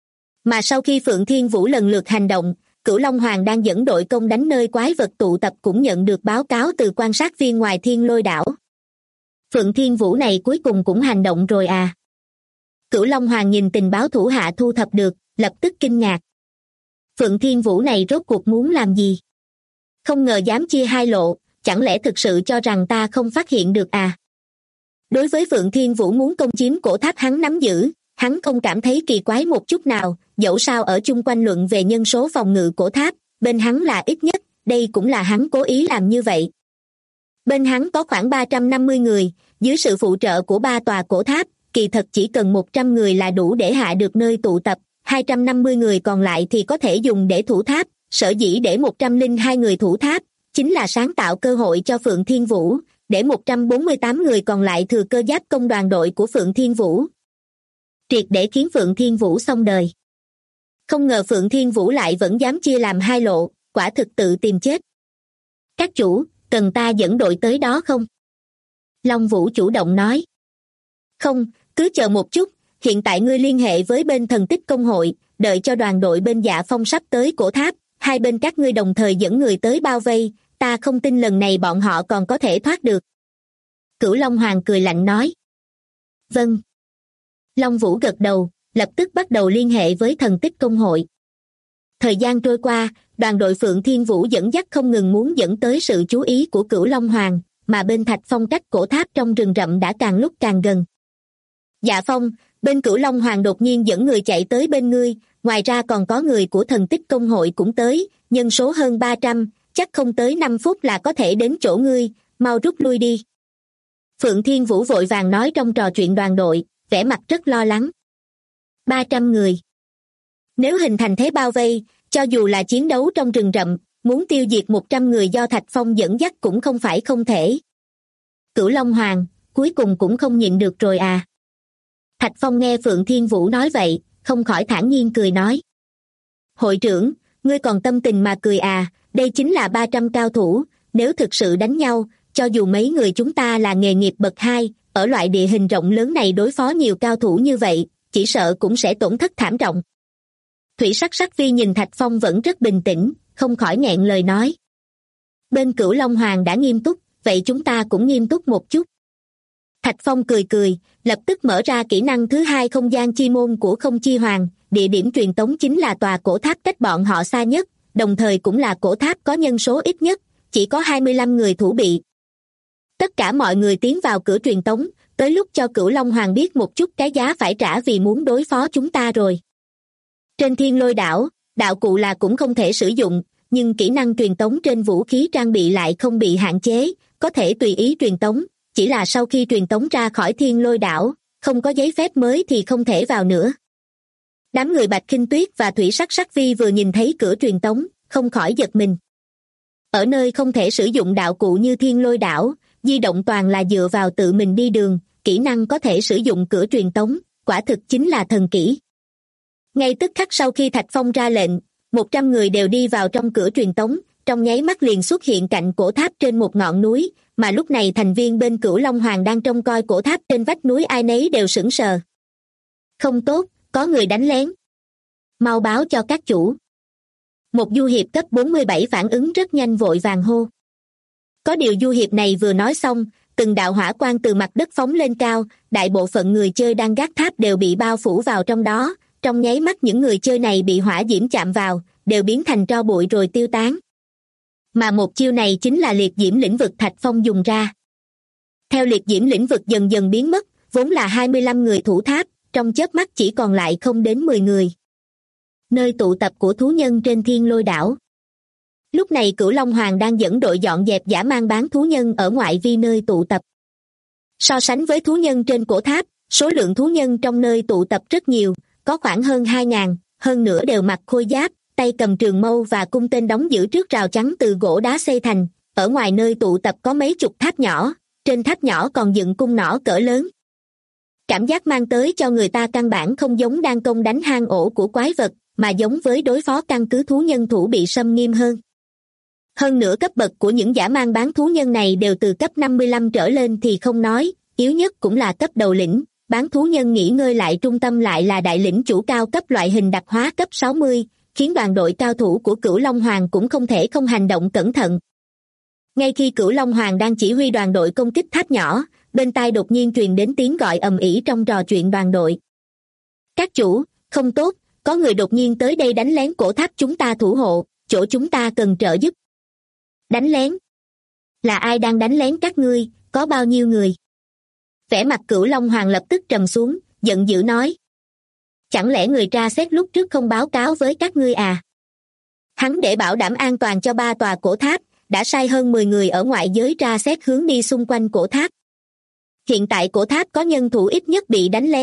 Mà sau khi Phượng Thiên Vũ lần lượt hành động, Cửu Long Hoàng đang dẫn đội công đánh nơi quái vật tụ tập cũng nhận được báo cáo từ quan sát viên ngoài Thiên Lôi đảo. Phượng Thiên Vũ này cuối cùng cũng hành động rồi à? Cửu Long Hoàng nhìn tình báo thủ hạ thu thập được, lập tức kinh ngạc. Phượng Thiên Vũ này rốt cuộc muốn làm gì? Không ngờ dám chia hai lộ, chẳng lẽ thực sự cho rằng ta không phát hiện được à? Đối với Phượng Thiên Vũ muốn công chiếm cổ tháp hắn nắm giữ, hắn không cảm thấy kỳ quái một chút nào, dẫu sao ở chung quanh luận về nhân số phòng ngự cổ tháp, bên hắn là ít nhất, đây cũng là hắn cố ý làm như vậy. Bên hắn có khoảng 350 người, dưới sự phụ trợ của 3 tòa cổ tháp, kỳ thật chỉ cần 100 người là đủ để hạ được nơi tụ tập, 250 người còn lại thì có thể dùng để thủ tháp. Sở dĩ để 102 người thủ tháp, chính là sáng tạo cơ hội cho Phượng Thiên Vũ, để 148 người còn lại thừa cơ giáp công đoàn đội của Phượng Thiên Vũ. Triệt để khiến Phượng Thiên Vũ xong đời. Không ngờ Phượng Thiên Vũ lại vẫn dám chia làm hai lộ, quả thực tự tìm chết. Các chủ, cần ta dẫn đội tới đó không? Long Vũ chủ động nói. Không, cứ chờ một chút, hiện tại ngươi liên hệ với bên Thần Tích Công hội, đợi cho đoàn đội bên Dạ Phong sắp tới cổ tháp, hai bên các ngươi đồng thời dẫn người tới bao vây, ta không tin lần này bọn họ còn có thể thoát được. Cửu Long Hoàng cười lạnh nói. Vâng. Long Vũ gật đầu, lập tức bắt đầu liên hệ với Thần Tích Công hội. Thời gian trôi qua, đoàn đội Phượng Thiên Vũ dẫn dắt không ngừng muốn dẫn tới sự chú ý của Cửu Long Hoàng, mà bên Thạch Phong cách cổ tháp trong rừng rậm đã càng lúc càng gần. Dạ Phong, bên Cửu Long Hoàng đột nhiên dẫn người chạy tới bên ngươi, ngoài ra còn có người của Thần Tích Công hội cũng tới, nhân số hơn 300, chắc không tới 5 phút là có thể đến chỗ ngươi, mau rút lui đi. Phượng Thiên Vũ vội vàng nói trong trò chuyện đoàn đội, vẻ mặt rất lo lắng. 300 người. Nếu hình thành thế bao vây, cho dù là chiến đấu trong rừng rậm, muốn tiêu diệt 100 người do Thạch Phong dẫn dắt cũng không phải không thể. Cửu Long Hoàng, cuối cùng cũng không nhịn được rồi à. Thạch Phong nghe Phượng Thiên Vũ nói vậy, không khỏi thản nhiên cười nói. Hội trưởng, ngươi còn tâm tình mà cười à, đây chính là 300 cao thủ, nếu thực sự đánh nhau, cho dù mấy người chúng ta là nghề nghiệp bậc 2, ở loại địa hình rộng lớn này đối phó nhiều cao thủ như vậy, chỉ sợ cũng sẽ tổn thất thảm trọng. Thủy Sắc Sắc Vi nhìn Thạch Phong vẫn rất bình tĩnh, không khỏi nghẹn lời nói. Bên Cửu Long Hoàng đã nghiêm túc, vậy chúng ta cũng nghiêm túc một chút. Thạch Phong cười cười, lập tức mở ra kỹ năng thứ hai không gian chi môn của Không Chi Hoàng, địa điểm truyền tống chính là tòa cổ tháp cách bọn họ xa nhất, đồng thời cũng là cổ tháp có nhân số ít nhất, chỉ có 25 người thủ bị. Tất cả mọi người tiến vào cửa truyền tống, tới lúc cho Cửu Long Hoàng biết một chút cái giá phải trả vì muốn đối phó chúng ta rồi. Trên Thiên Lôi đảo, đạo cụ là cũng không thể sử dụng, nhưng kỹ năng truyền tống trên vũ khí trang bị lại không bị hạn chế, có thể tùy ý truyền tống, chỉ là sau khi truyền tống ra khỏi Thiên Lôi đảo, không có giấy phép mới thì không thể vào nữa. Đám người Bạch Khinh Tuyết và Thủy Sắc Sắc Vi vừa nhìn thấy cửa truyền tống, không khỏi giật mình. Ở nơi không thể sử dụng đạo cụ như Thiên Lôi đảo, di động toàn là dựa vào tự mình đi đường, kỹ năng có thể sử dụng cửa truyền tống, quả thực chính là thần kỹ. Ngay tức khắc sau khi Thạch Phong ra lệnh, 100 người đều đi vào trong cửa truyền tống, trong nháy mắt liền xuất hiện cạnh cổ tháp trên một ngọn núi, mà lúc này thành viên bên Cửu Long Hoàng đang trông coi cổ tháp trên vách núi ai nấy đều sững sờ. Không tốt, có người đánh lén. Mau báo cho các chủ. Một du hiệp cấp 47 phản ứng rất nhanh vội vàng hô. Có điều du hiệp này vừa nói xong, từng đạo hỏa quang từ mặt đất phóng lên cao, đại bộ phận người chơi đang gác tháp đều bị bao phủ vào trong đó, trong nháy mắt những người chơi này bị hỏa diễm chạm vào, đều biến thành tro bụi rồi tiêu tán. Mà một chiêu này chính là liệt diễm lĩnh vực Thạch Phong dùng ra. Theo liệt diễm lĩnh vực dần dần biến mất, vốn là 25 người thủ tháp, trong chớp mắt chỉ còn lại không đến 10 người. Nơi tụ tập của thú nhân trên Thiên Lôi đảo. Lúc này Cửu Long Hoàng đang dẫn đội dọn dẹp dã man bán thú nhân ở ngoại vi nơi tụ tập. So sánh với thú nhân trên cổ tháp, số lượng thú nhân trong nơi tụ tập rất nhiều, có khoảng hơn 2.000, hơn nữa đều mặc khôi giáp, tay cầm trường mâu và cung tên đóng giữ trước rào chắn từ gỗ đá xây thành. Ở ngoài nơi tụ tập có mấy chục tháp nhỏ, trên tháp nhỏ còn dựng cung nỏ cỡ lớn. Cảm giác mang tới cho người ta căn bản không giống đang công đánh hang ổ của quái vật, mà giống với đối phó căn cứ thú nhân thủ bị xâm nghiêm hơn. Hơn nữa cấp bậc của những dã man bán thú nhân này đều từ cấp 55 trở lên thì không nói, yếu nhất cũng là cấp đầu lĩnh, bán thú nhân nghỉ ngơi lại trung tâm lại là đại lĩnh chủ cao cấp loại hình đặc hóa cấp 60, khiến đoàn đội cao thủ của Cửu Long Hoàng cũng không thể không hành động cẩn thận. Ngay khi Cửu Long Hoàng đang chỉ huy đoàn đội công kích tháp nhỏ, bên tai đột nhiên truyền đến tiếng gọi ầm ĩ trong trò chuyện đoàn đội. Các chủ, không tốt, có người đột nhiên tới đây đánh lén cổ tháp chúng ta thủ hộ, chỗ chúng ta cần trợ giúp. Đánh lén? Là ai đang đánh lén các ngươi, có bao nhiêu người? Vẻ mặt Cửu Long Hoàng lập tức trầm xuống, giận dữ nói. Chẳng lẽ người tra xét lúc trước không báo cáo với các ngươi à? Hắn để bảo đảm an toàn cho 3 tòa cổ tháp, đã sai hơn 10 người ở ngoại giới tra xét hướng đi xung quanh cổ tháp. Hiện tại cổ tháp có nhân thủ ít nhất bị đánh lén,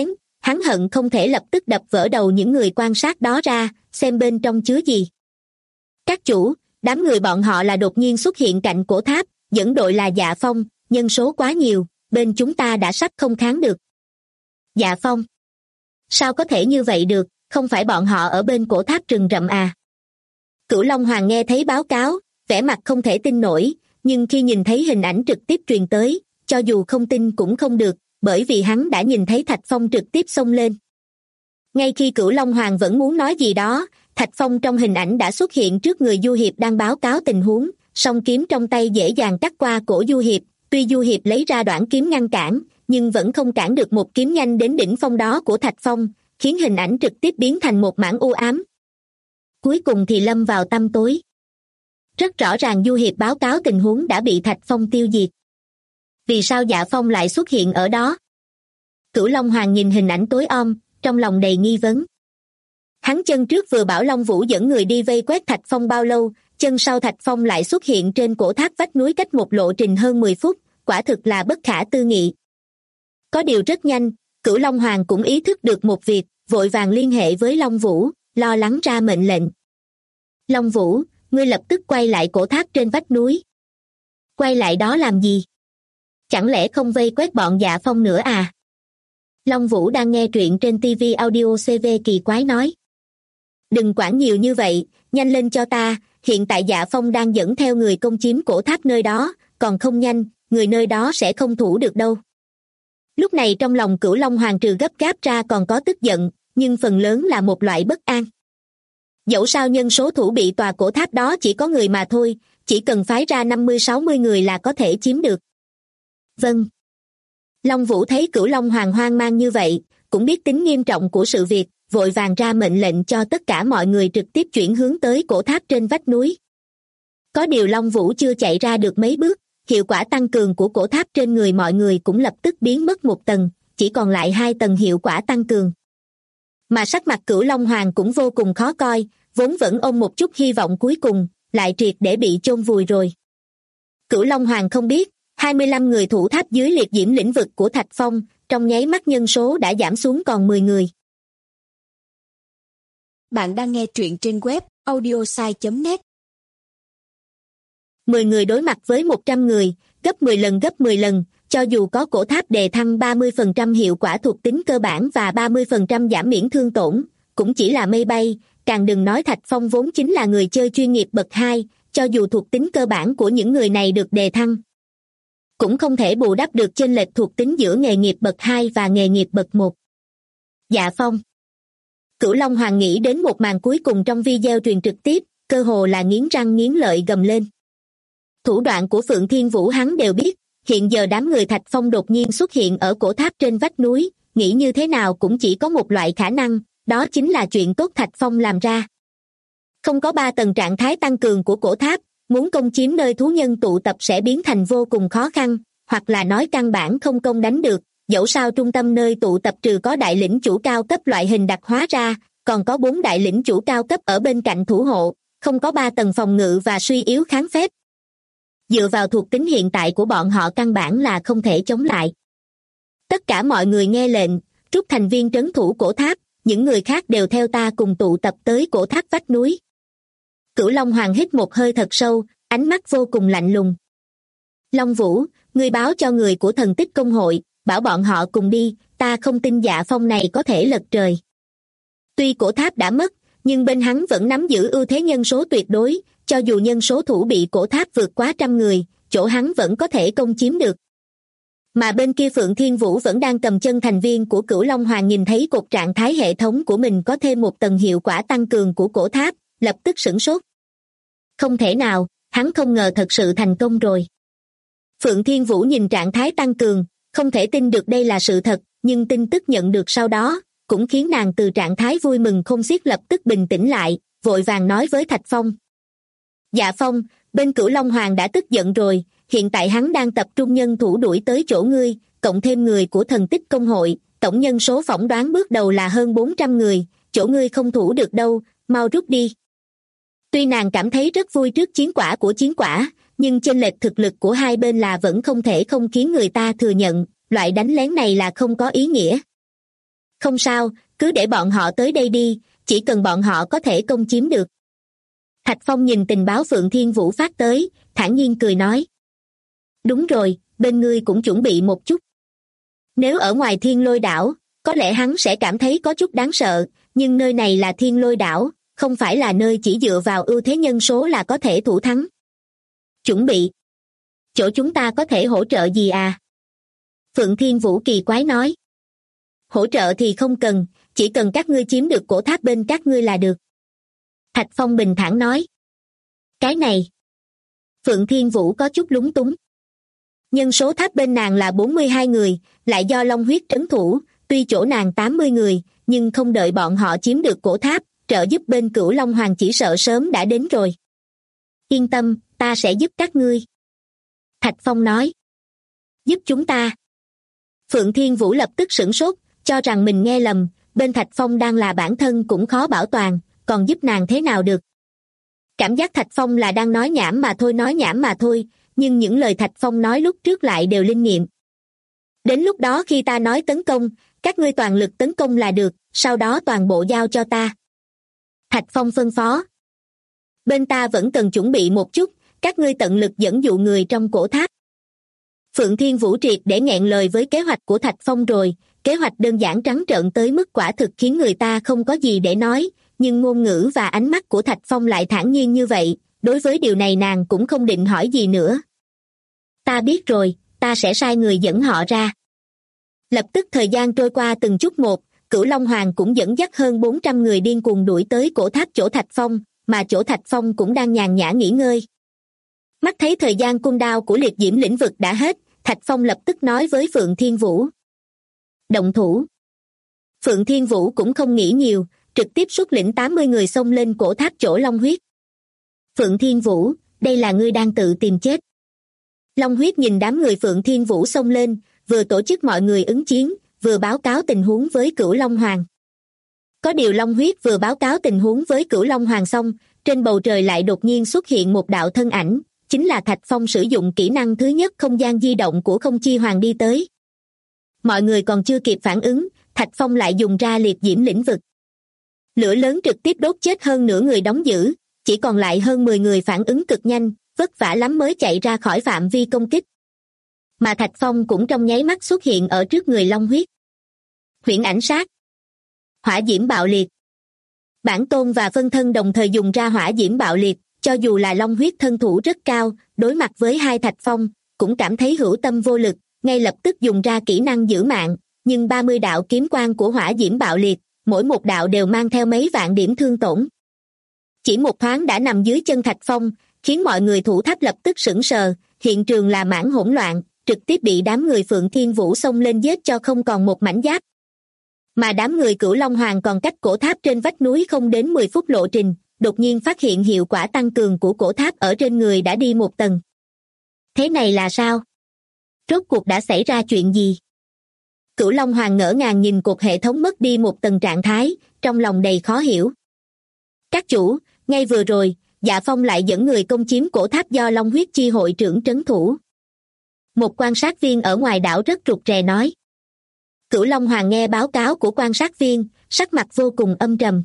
hắn hận không thể lập tức đập vỡ đầu những người quan sát đó ra, xem bên trong chứa gì. Các chủ, đám người bọn họ là đột nhiên xuất hiện cạnh cổ tháp, dẫn đội là Dạ Phong, nhân số quá nhiều, bên chúng ta đã sắp không kháng được. Dạ Phong? Sao có thể như vậy được, không phải bọn họ ở bên cổ tháp rừng rậm à? Cửu Long Hoàng nghe thấy báo cáo, vẻ mặt không thể tin nổi, nhưng khi nhìn thấy hình ảnh trực tiếp truyền tới, cho dù không tin cũng không được, bởi vì hắn đã nhìn thấy Thạch Phong trực tiếp xông lên. Ngay khi Cửu Long Hoàng vẫn muốn nói gì đó, Thạch Phong trong hình ảnh đã xuất hiện trước người Du Hiệp đang báo cáo tình huống, song kiếm trong tay dễ dàng cắt qua cổ Du Hiệp, tuy Du Hiệp lấy ra đoạn kiếm ngăn cản, nhưng vẫn không cản được một kiếm nhanh đến đỉnh phong đó của Thạch Phong, khiến hình ảnh trực tiếp biến thành một mảng u ám. Cuối cùng thì lâm vào tăm tối. Rất rõ ràng Du Hiệp báo cáo tình huống đã bị Thạch Phong tiêu diệt. Vì sao Dạ Phong lại xuất hiện ở đó? Cửu Long Hoàng nhìn hình ảnh tối om, trong lòng đầy nghi vấn. Hắn chân trước vừa bảo Long Vũ dẫn người đi vây quét Thạch Phong bao lâu, chân sau Thạch Phong lại xuất hiện trên cổ tháp vách núi cách một lộ trình hơn 10 phút, quả thực là bất khả tư nghị. Có điều rất nhanh, Cửu Long Hoàng cũng ý thức được một việc, vội vàng liên hệ với Long Vũ, lo lắng ra mệnh lệnh. Long Vũ, ngươi lập tức quay lại cổ tháp trên vách núi. Quay lại đó làm gì? Chẳng lẽ không vây quét bọn Dạ Phong nữa à? Long Vũ đang nghe truyện trên TV Audio CV kỳ quái nói. Đừng quản nhiều như vậy, nhanh lên cho ta, hiện tại Dạ Phong đang dẫn theo người công chiếm cổ tháp nơi đó, còn không nhanh, người nơi đó sẽ không thủ được đâu. Lúc này trong lòng Cửu Long Hoàng trừ gấp gáp ra còn có tức giận, nhưng phần lớn là một loại bất an. Dẫu sao nhân số thủ bị tòa cổ tháp đó chỉ có người mà thôi, chỉ cần phái ra 50-60 người là có thể chiếm được. Vâng. Long Vũ thấy Cửu Long Hoàng hoang mang như vậy, cũng biết tính nghiêm trọng của sự việc, vội vàng ra mệnh lệnh cho tất cả mọi người trực tiếp chuyển hướng tới cổ tháp trên vách núi. Có điều Long Vũ chưa chạy ra được mấy bước, hiệu quả tăng cường của cổ tháp trên người mọi người cũng lập tức biến mất một tầng, chỉ còn lại 2 tầng hiệu quả tăng cường. Mà sắc mặt Cửu Long Hoàng cũng vô cùng khó coi, vốn vẫn ôm một chút hy vọng cuối cùng, lại triệt để bị chôn vùi rồi. Cửu Long Hoàng không biết, 25 người thủ tháp dưới liệt diễm lĩnh vực của Thạch Phong, trong nháy mắt nhân số đã giảm xuống còn 10 người. Bạn đang nghe truyện trên web audiosai.net. 10 người đối mặt với 100 người, gấp 10 lần, cho dù có cổ tháp đề thăng 30% hiệu quả thuộc tính cơ bản và 30% giảm miễn thương tổn, cũng chỉ là mây bay, càng đừng nói Thạch Phong vốn chính là người chơi chuyên nghiệp bậc 2, cho dù thuộc tính cơ bản của những người này được đề thăng, cũng không thể bù đắp được chênh lệch thuộc tính giữa nghề nghiệp bậc 2 và nghề nghiệp bậc 1. Dạ Phong. Cửu Long Hoàng nghĩ đến một màn cuối cùng trong video truyền trực tiếp, cơ hồ là nghiến răng nghiến lợi gầm lên. Thủ đoạn của Phượng Thiên Vũ hắn đều biết, hiện giờ đám người Thạch Phong đột nhiên xuất hiện ở cổ tháp trên vách núi, nghĩ như thế nào cũng chỉ có một loại khả năng, đó chính là chuyện tốt Thạch Phong làm ra. Không có 3 tầng trạng thái tăng cường của cổ tháp, muốn công chiếm nơi thú nhân tụ tập sẽ biến thành vô cùng khó khăn, hoặc là nói căn bản không công đánh được, dẫu sao trung tâm nơi tụ tập trừ có đại lĩnh chủ cao cấp loại hình đặc hóa ra, còn có 4 đại lĩnh chủ cao cấp ở bên cạnh thủ hộ, không có 3 tầng phòng ngự và suy yếu kháng phép. Dựa vào thuộc tính hiện tại của bọn họ căn bản là không thể chống lại. Tất cả mọi người nghe lệnh, rút thành viên trấn thủ cổ tháp, những người khác đều theo ta cùng tụ tập tới cổ tháp vách núi. Cửu Long Hoàng hít một hơi thật sâu, ánh mắt vô cùng lạnh lùng. Long Vũ, ngươi báo cho người của Thần Tích Công hội, bảo bọn họ cùng đi, ta không tin Dạ Phong này có thể lật trời. Tuy cổ tháp đã mất, nhưng bên hắn vẫn nắm giữ ưu thế nhân số tuyệt đối, cho dù nhân số thủ bị cổ tháp vượt quá 100 người, chỗ hắn vẫn có thể công chiếm được. Mà bên kia Phượng Thiên Vũ vẫn đang cầm chân thành viên của Cửu Long Hoàng nhìn thấy cột trạng thái hệ thống của mình có thêm một tầng hiệu quả tăng cường của cổ tháp, lập tức sửng sốt. Không thể nào, hắn không ngờ thật sự thành công rồi. Phượng Thiên Vũ nhìn trạng thái tăng cường, không thể tin được đây là sự thật, nhưng tin tức nhận được sau đó, cũng khiến nàng từ trạng thái vui mừng không xiết lập tức bình tĩnh lại, vội vàng nói với Thạch Phong. Dạ Phong, bên Cửu Long Hoàng đã tức giận rồi, hiện tại hắn đang tập trung nhân thủ đuổi tới chỗ ngươi, cộng thêm người của Thần Tích Công hội, tổng nhân số phỏng đoán bước đầu là hơn 400 người, chỗ ngươi không thủ được đâu, mau rút đi. Tuy nàng cảm thấy rất vui trước chiến quả của chiến quả, nhưng chênh lệch thực lực của hai bên là vẫn không thể không khiến người ta thừa nhận, loại đánh lén này là không có ý nghĩa. Không sao, cứ để bọn họ tới đây đi, chỉ cần bọn họ có thể công chiếm được. Thạch Phong nhìn tình báo Phượng Thiên Vũ phát tới, thản nhiên cười nói. Đúng rồi, bên ngươi cũng chuẩn bị một chút. Nếu ở ngoài Thiên Lôi đảo, có lẽ hắn sẽ cảm thấy có chút đáng sợ, nhưng nơi này là Thiên Lôi đảo, không phải là nơi chỉ dựa vào ưu thế nhân số là có thể thủ thắng. Chuẩn bị. Chỗ chúng ta có thể hỗ trợ gì à? Phượng Thiên Vũ kỳ quái nói. Hỗ trợ thì không cần, chỉ cần các ngươi chiếm được cổ tháp bên các ngươi là được. Thạch Phong bình thản nói. Cái này. Phượng Thiên Vũ có chút lúng túng. Nhân số tháp bên nàng là 42 người, lại do Long huyết trấn thủ, tuy chỗ nàng 80 người, nhưng không đợi bọn họ chiếm được cổ tháp, trợ giúp bên Cửu Long Hoàng chỉ sợ sớm đã đến rồi. Yên tâm, ta sẽ giúp các ngươi. Thạch Phong nói. Giúp chúng ta. Phượng Thiên Vũ lập tức sửng sốt, cho rằng mình nghe lầm, bên Thạch Phong đang là bản thân cũng khó bảo toàn, còn giúp nàng thế nào được. Cảm giác Thạch Phong là đang nói nhảm mà thôi, nhưng những lời Thạch Phong nói lúc trước lại đều linh nghiệm. Đến lúc đó khi ta nói tấn công, các ngươi toàn lực tấn công là được, sau đó toàn bộ giao cho ta. Thạch Phong phân phó. Bên ta vẫn cần chuẩn bị một chút, các ngươi tận lực dẫn dụ người trong cổ tháp. Phượng Thiên Vũ triệt để nghẹn lời với kế hoạch của Thạch Phong rồi, kế hoạch đơn giản trắng trợn tới mức quả thực khiến người ta không có gì để nói, nhưng ngôn ngữ và ánh mắt của Thạch Phong lại thản nhiên như vậy, đối với điều này nàng cũng không định hỏi gì nữa. Ta biết rồi, ta sẽ sai người dẫn họ ra. Lập tức thời gian trôi qua từng chút một, Cửu Long Hoàng cũng dẫn dắt hơn 400 người điên cuồng đuổi tới cổ tháp chỗ Thạch Phong, mà chỗ Thạch Phong cũng đang nhàn nhã nghỉ ngơi. Mắt thấy thời gian cung đao của liệt diễm lĩnh vực đã hết, Thạch Phong lập tức nói với Phượng Thiên Vũ. Động thủ. Phượng Thiên Vũ cũng không nghĩ nhiều, trực tiếp xuất lĩnh 80 người xông lên cổ tháp chỗ Long huyết. Phượng Thiên Vũ, đây là ngươi đang tự tìm chết. Long huyết nhìn đám người Phượng Thiên Vũ xông lên, vừa tổ chức mọi người ứng chiến, vừa báo cáo tình huống với Cửu Long Hoàng. Có điều Long huyết vừa báo cáo tình huống với Cửu Long Hoàng xong, trên bầu trời lại đột nhiên xuất hiện một đạo thân ảnh, chính là Thạch Phong sử dụng kỹ năng thứ nhất không gian di động của Không Chi Hoàng đi tới. Mọi người còn chưa kịp phản ứng, Thạch Phong lại dùng ra liệt diễm lĩnh vực. Lửa lớn trực tiếp đốt chết hơn nửa người đóng giữ, chỉ còn lại hơn 10 người phản ứng cực nhanh, vất vả lắm mới chạy ra khỏi phạm vi công kích. Mà Thạch Phong cũng trong nháy mắt xuất hiện ở trước người Long huyết. Huyễn ảnh sát. Hỏa diễm bạo liệt. Bản tôn và phân thân đồng thời dùng ra hỏa diễm bạo liệt, cho dù là Long huyết thân thủ rất cao, đối mặt với hai Thạch Phong, cũng cảm thấy hữu tâm vô lực, ngay lập tức dùng ra kỹ năng giữ mạng, nhưng 30 đạo kiếm quang của hỏa diễm bạo liệt, mỗi một đạo đều mang theo mấy vạn điểm thương tổn. Chỉ một thoáng đã nằm dưới chân Thạch Phong, khiến mọi người thủ tháp lập tức sững sờ, hiện trường là mảng hỗn loạn, trực tiếp bị đám người Phượng Thiên Vũ xông lên giết cho không còn một mảnh giáp. Mà đám người Cửu Long Hoàng còn cách cổ tháp trên vách núi không đến 10 phút lộ trình, đột nhiên phát hiện hiệu quả tăng cường của cổ tháp ở trên người đã đi một tầng. Thế này là sao? Rốt cuộc đã xảy ra chuyện gì? Cửu Long Hoàng ngỡ ngàng nhìn cột hệ thống mất đi một tầng trạng thái, trong lòng đầy khó hiểu. Các chủ, ngay vừa rồi, Dạ Phong lại dẫn người công chiếm cổ tháp do Long huyết chi hội trưởng trấn thủ. Một quan sát viên ở ngoài đảo rất rụt rè nói. Cửu Long Hoàng nghe báo cáo của quan sát viên, sắc mặt vô cùng âm trầm.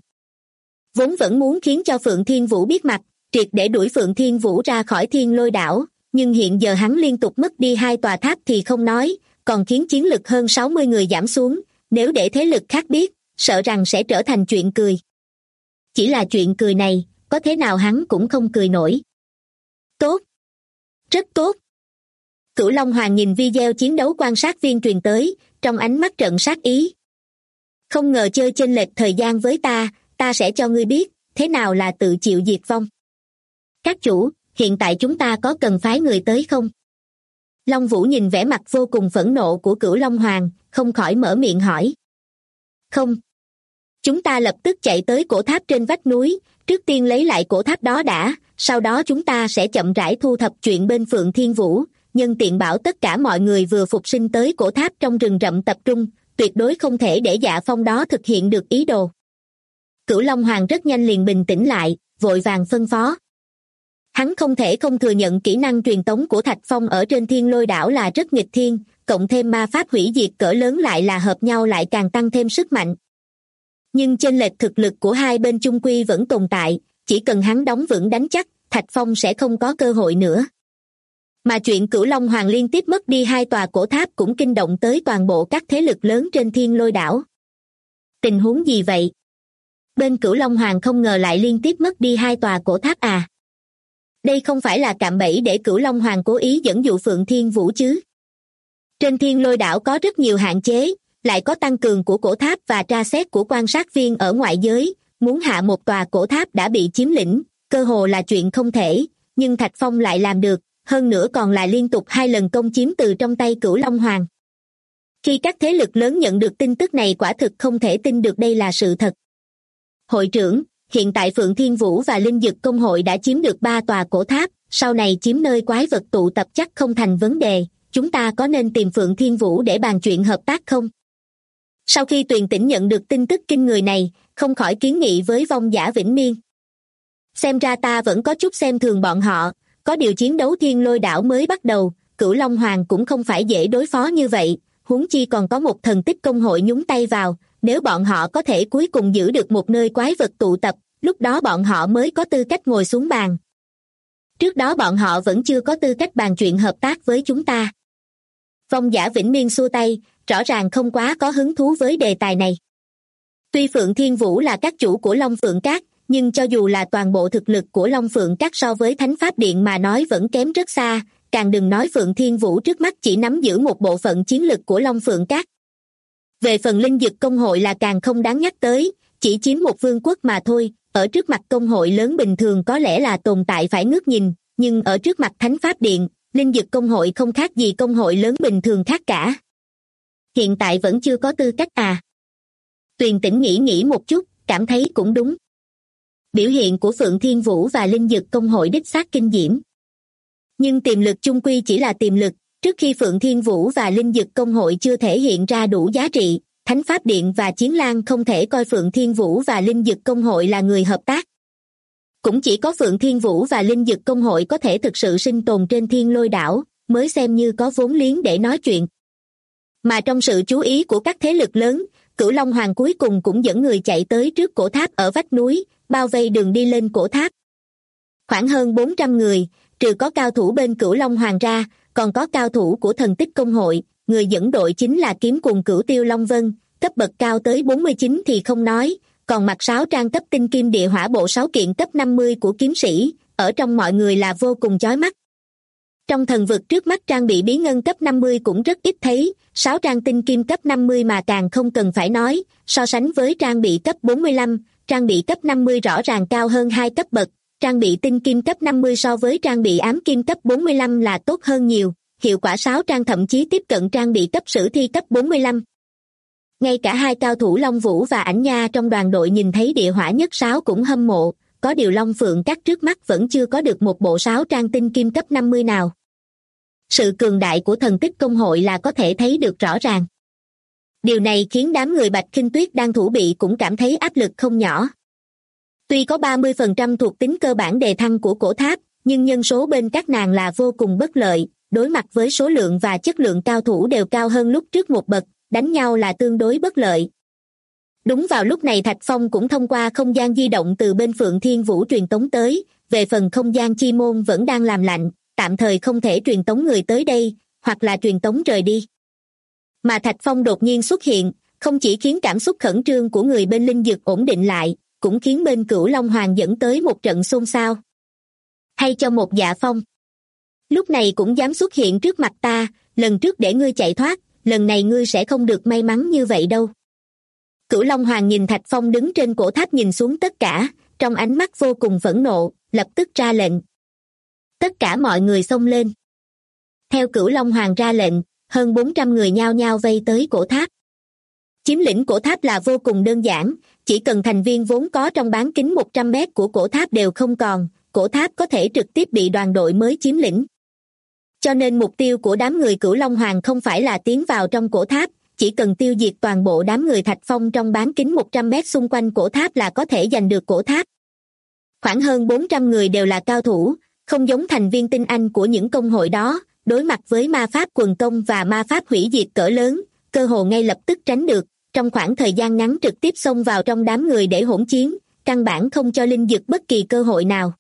Vốn vẫn muốn khiến cho Phượng Thiên Vũ biết mặt, triệt để đuổi Phượng Thiên Vũ ra khỏi Thiên Lôi đảo, nhưng hiện giờ hắn liên tục mất đi 2 tòa tháp thì không nói, còn khiến chiến lực hơn 60 người giảm xuống, nếu để thế lực khác biết, sợ rằng sẽ trở thành chuyện cười. Chỉ là chuyện cười này, có thế nào hắn cũng không cười nổi. Tốt. Rất tốt. Cửu Long Hoàng nhìn video chiến đấu quan sát viên truyền tới, trong ánh mắt trận sát ý. Không ngờ chơi chênh lệch thời gian với ta sẽ cho ngươi biết, thế nào là tự chịu diệt vong. Các chủ, hiện tại chúng ta có cần phái người tới không? Long Vũ nhìn vẻ mặt vô cùng phẫn nộ của Cửu Long Hoàng, không khỏi mở miệng hỏi. Không. Chúng ta lập tức chạy tới cổ tháp trên vách núi, trước tiên lấy lại cổ tháp đó đã, sau đó chúng ta sẽ chậm rãi thu thập chuyện bên Phượng Thiên Vũ, nhân tiện bảo tất cả mọi người vừa phục sinh tới cổ tháp trong rừng rậm tập trung, tuyệt đối không thể để Dạ Phong đó thực hiện được ý đồ. Cửu Long Hoàng rất nhanh liền bình tĩnh lại, vội vàng phân phó. Hắn không thể không thừa nhận kỹ năng truyền tống của Thạch Phong ở trên Thiên Lôi đảo là rất nghịch thiên, cộng thêm ma pháp hủy diệt cỡ lớn lại là hợp nhau lại càng tăng thêm sức mạnh. Nhưng chênh lệch thực lực của hai bên chung quy vẫn tồn tại, chỉ cần hắn đóng vững đánh chắc, Thạch Phong sẽ không có cơ hội nữa. Mà chuyện Cửu Long Hoàng liên tiếp mất đi hai tòa cổ tháp cũng kinh động tới toàn bộ các thế lực lớn trên Thiên Lôi đảo. Tình huống gì vậy? Bên Cửu Long Hoàng không ngờ lại liên tiếp mất đi hai tòa cổ tháp à? Đây không phải là cạm bẫy để Cửu Long Hoàng cố ý dẫn dụ Phượng Thiên Vũ chứ? Trên Thiên Lôi đảo có rất nhiều hạn chế, lại có tăng cường của cổ tháp và tra xét của quan sát viên ở ngoại giới, muốn hạ một tòa cổ tháp đã bị chiếm lĩnh, cơ hồ là chuyện không thể, nhưng Thạch Phong lại làm được, hơn nữa còn là liên tục hai lần công chiếm từ trong tay Cửu Long Hoàng. Khi các thế lực lớn nhận được tin tức này quả thực không thể tin được đây là sự thật. Hội trưởng, hiện tại Phượng Thiên Vũ và Linh Dực Công hội đã chiếm được 3 tòa cổ tháp, sau này chiếm nơi quái vật tụ tập chắc không thành vấn đề, chúng ta có nên tìm Phượng Thiên Vũ để bàn chuyện hợp tác không? Sau khi Tuyền Tĩnh nhận được tin tức kinh người này, không khỏi kiến nghị với Vong Giả Vĩnh Miên. Xem ra ta vẫn có chút xem thường bọn họ, có điều chiến đấu Thiên Lôi đảo mới bắt đầu, Cửu Long Hoàng cũng không phải dễ đối phó như vậy, huống chi còn có một thần tích công hội nhúng tay vào, nếu bọn họ có thể cuối cùng giữ được một nơi quái vật tụ tập, lúc đó bọn họ mới có tư cách ngồi xuống bàn. Trước đó bọn họ vẫn chưa có tư cách bàn chuyện hợp tác với chúng ta. Vong Giả Vĩnh Miên xua tay, rõ ràng không quá có hứng thú với đề tài này. Tuy Phượng Thiên Vũ là các chủ của Long Phượng Các, nhưng cho dù là toàn bộ thực lực của Long Phượng Các so với Thánh Pháp Điện mà nói vẫn kém rất xa, càng đừng nói Phượng Thiên Vũ trước mắt chỉ nắm giữ một bộ phận chiến lực của Long Phượng Các. Về phần Linh Dực Công hội là càng không đáng nhắc tới, chỉ chiếm một vương quốc mà thôi, ở trước mặt công hội lớn bình thường có lẽ là tồn tại phải ngước nhìn, nhưng ở trước mặt Thánh Pháp Điện, Linh Dực Công hội không khác gì công hội lớn bình thường khác cả. Hiện tại vẫn chưa có tư cách à? Tuyền Tĩnh nghĩ một chút, cảm thấy cũng đúng. Biểu hiện của Phượng Thiên Vũ và Linh Dực Công hội đích xác kinh diễm. Nhưng tiềm lực chung quy chỉ là tiềm lực, trước khi Phượng Thiên Vũ và Linh Dực Công hội chưa thể hiện ra đủ giá trị, Thánh Pháp Điện và Chiến Lang không thể coi Phượng Thiên Vũ và Linh Dực Công hội là người hợp tác. Cũng chỉ có Phượng Thiên Vũ và Linh Dực Công hội có thể thực sự sinh tồn trên Thiên Lôi đảo, mới xem như có vốn liếng để nói chuyện. Mà trong sự chú ý của các thế lực lớn, Cửu Long Hoàng cuối cùng cũng dẫn người chạy tới trước cổ tháp ở vách núi, bao vây đường đi lên cổ tháp. Khoảng hơn 400 người, trừ có cao thủ bên Cửu Long Hoàng ra, còn có cao thủ của Thần Tích Công hội, người dẫn đội chính là Kiếm Cùng Cửu Tiêu Long Vân, cấp bậc cao tới 49 thì không nói, còn mặc 6 trang cấp tinh kim địa hỏa bộ 6 kiện cấp 50 của kiếm sĩ, ở trong mọi người là vô cùng chói mắt. Trong thần vực trước mắt trang bị bí ngân cấp 50 cũng rất ít thấy, 6 trang tinh kim cấp 50 mà càng không cần phải nói, so sánh với trang bị cấp 45, trang bị cấp 50 rõ ràng cao hơn 2 cấp bậc, trang bị tinh kim cấp 50 so với trang bị ám kim cấp 45 là tốt hơn nhiều, hiệu quả 6 trang thậm chí tiếp cận trang bị cấp sử thi cấp 45. Ngay cả hai cao thủ Long Vũ và Ảnh Nha trong đoàn đội nhìn thấy địa hỏa nhất 6 cũng hâm mộ, có điều Long Phượng Các trước mắt vẫn chưa có được một bộ 6 trang tinh kim cấp 50 nào. Sự cường đại của Thần Tích Công hội là có thể thấy được rõ ràng. Điều này khiến đám người Bạch Khinh Tuyết đang thủ bị cũng cảm thấy áp lực không nhỏ. Tuy có 30% thuộc tính cơ bản đề thăng của cổ tháp, nhưng nhân số bên các nàng là vô cùng bất lợi, đối mặt với số lượng và chất lượng cao thủ đều cao hơn lúc trước một bậc, đánh nhau là tương đối bất lợi. Đúng vào lúc này Thạch Phong cũng thông qua không gian di động từ bên Phượng Thiên Vũ truyền tống tới, về phần không gian chi môn vẫn đang làm lạnh, tạm thời không thể truyền tống người tới đây, hoặc là truyền tống rời đi. Mà Thạch Phong đột nhiên xuất hiện, không chỉ khiến cảm xúc khẩn trương của người bên Linh Dực ổn định lại, cũng khiến bên Cửu Long Hoàng dẫn tới một trận xôn xao. Hay cho một Dạ Phong. Lúc này cũng dám xuất hiện trước mặt ta, lần trước để ngươi chạy thoát, lần này ngươi sẽ không được may mắn như vậy đâu. Cửu Long Hoàng nhìn Thạch Phong đứng trên cổ tháp nhìn xuống tất cả, trong ánh mắt vô cùng phẫn nộ, lập tức ra lệnh. Tất cả mọi người xông lên. Theo Cửu Long Hoàng ra lệnh, hơn 400 người nhao nhao vây tới cổ tháp. Chiếm lĩnh cổ tháp là vô cùng đơn giản, chỉ cần thành viên vốn có trong bán kính 100 mét của cổ tháp đều không còn, cổ tháp có thể trực tiếp bị đoàn đội mới chiếm lĩnh. Cho nên mục tiêu của đám người Cửu Long Hoàng không phải là tiến vào trong cổ tháp, chỉ cần tiêu diệt toàn bộ đám người Thạch Phong trong bán kính 100 mét xung quanh cổ tháp là có thể giành được cổ tháp. Khoảng hơn 400 người đều là cao thủ, không giống thành viên tinh anh của những công hội đó, đối mặt với ma pháp quần công và ma pháp hủy diệt cỡ lớn, cơ hồ ngay lập tức tránh được, trong khoảng thời gian ngắn trực tiếp xông vào trong đám người để hỗn chiến, căn bản không cho Linh Dực bất kỳ cơ hội nào.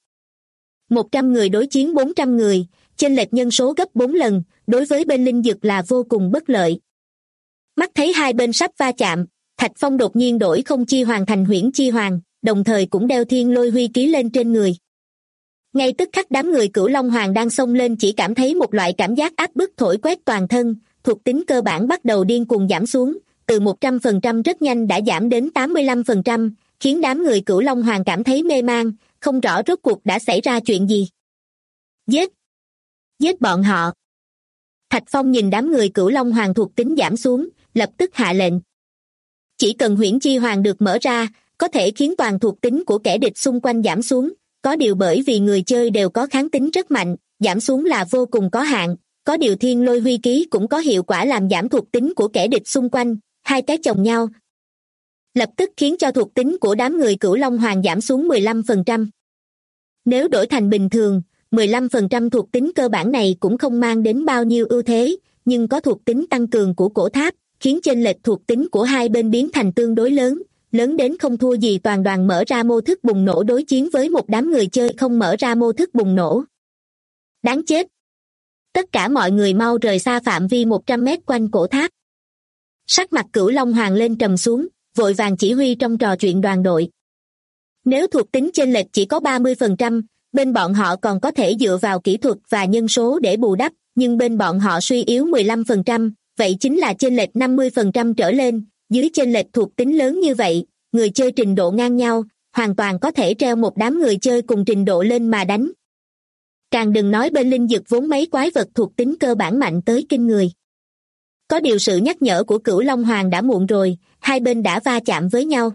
100 người đối chiến 400 người, chênh lệch nhân số gấp 4 lần, đối với bên Linh Dực là vô cùng bất lợi. Mắt thấy hai bên sắp va chạm, Thạch Phong đột nhiên đổi không chi hoàng thành huyễn chi hoàng, đồng thời cũng đeo thiên lôi huy ký lên trên người. Ngay tức khắc đám người Cửu Long Hoàng đang xông lên chỉ cảm thấy một loại cảm giác áp bức thổi quét toàn thân, thuộc tính cơ bản bắt đầu điên cuồng giảm xuống, từ 100% rất nhanh đã giảm đến 85%, khiến đám người Cửu Long Hoàng cảm thấy mê man, không rõ rốt cuộc đã xảy ra chuyện gì. Giết! Giết bọn họ! Thạch Phong nhìn đám người Cửu Long Hoàng thuộc tính giảm xuống, lập tức hạ lệnh. Chỉ cần huyễn chi hoàng được mở ra, có thể khiến toàn thuộc tính của kẻ địch xung quanh giảm xuống, có điều bởi vì người chơi đều có kháng tính rất mạnh, giảm xuống là vô cùng có hạn, có điều thiên lôi huy ký cũng có hiệu quả làm giảm thuộc tính của kẻ địch xung quanh, hai cái chồng nhau. Lập tức khiến cho thuộc tính của đám người Cửu Long Hoàng giảm xuống 15%. Nếu đổi thành bình thường, 15% thuộc tính cơ bản này cũng không mang đến bao nhiêu ưu thế, nhưng có thuộc tính tăng cường của cổ tháp, khiến chênh lệch thuộc tính của hai bên biến thành tương đối lớn, lớn đến không thua gì toàn đoàn mở ra mô thức bùng nổ đối chiến với một đám người chơi không mở ra mô thức bùng nổ. Đáng chết! Tất cả mọi người mau rời xa phạm vi 100 mét quanh cổ tháp. Sắc mặt Cửu Long Hoàng lên trầm xuống, vội vàng chỉ huy trong trò chuyện đoàn đội. Nếu thuộc tính chênh lệch chỉ có 30%, bên bọn họ còn có thể dựa vào kỹ thuật và nhân số để bù đắp, nhưng bên bọn họ suy yếu 15%, vậy chính là chênh lệch 50% trở lên. Dưới chênh lệch thuộc tính lớn như vậy, người chơi trình độ ngang nhau, hoàn toàn có thể treo một đám người chơi cùng trình độ lên mà đánh. Càng đừng nói bên Linh Dực vốn mấy quái vật thuộc tính cơ bản mạnh tới kinh người. Có điều sự nhắc nhở của Cửu Long Hoàng đã muộn rồi, hai bên đã va chạm với nhau.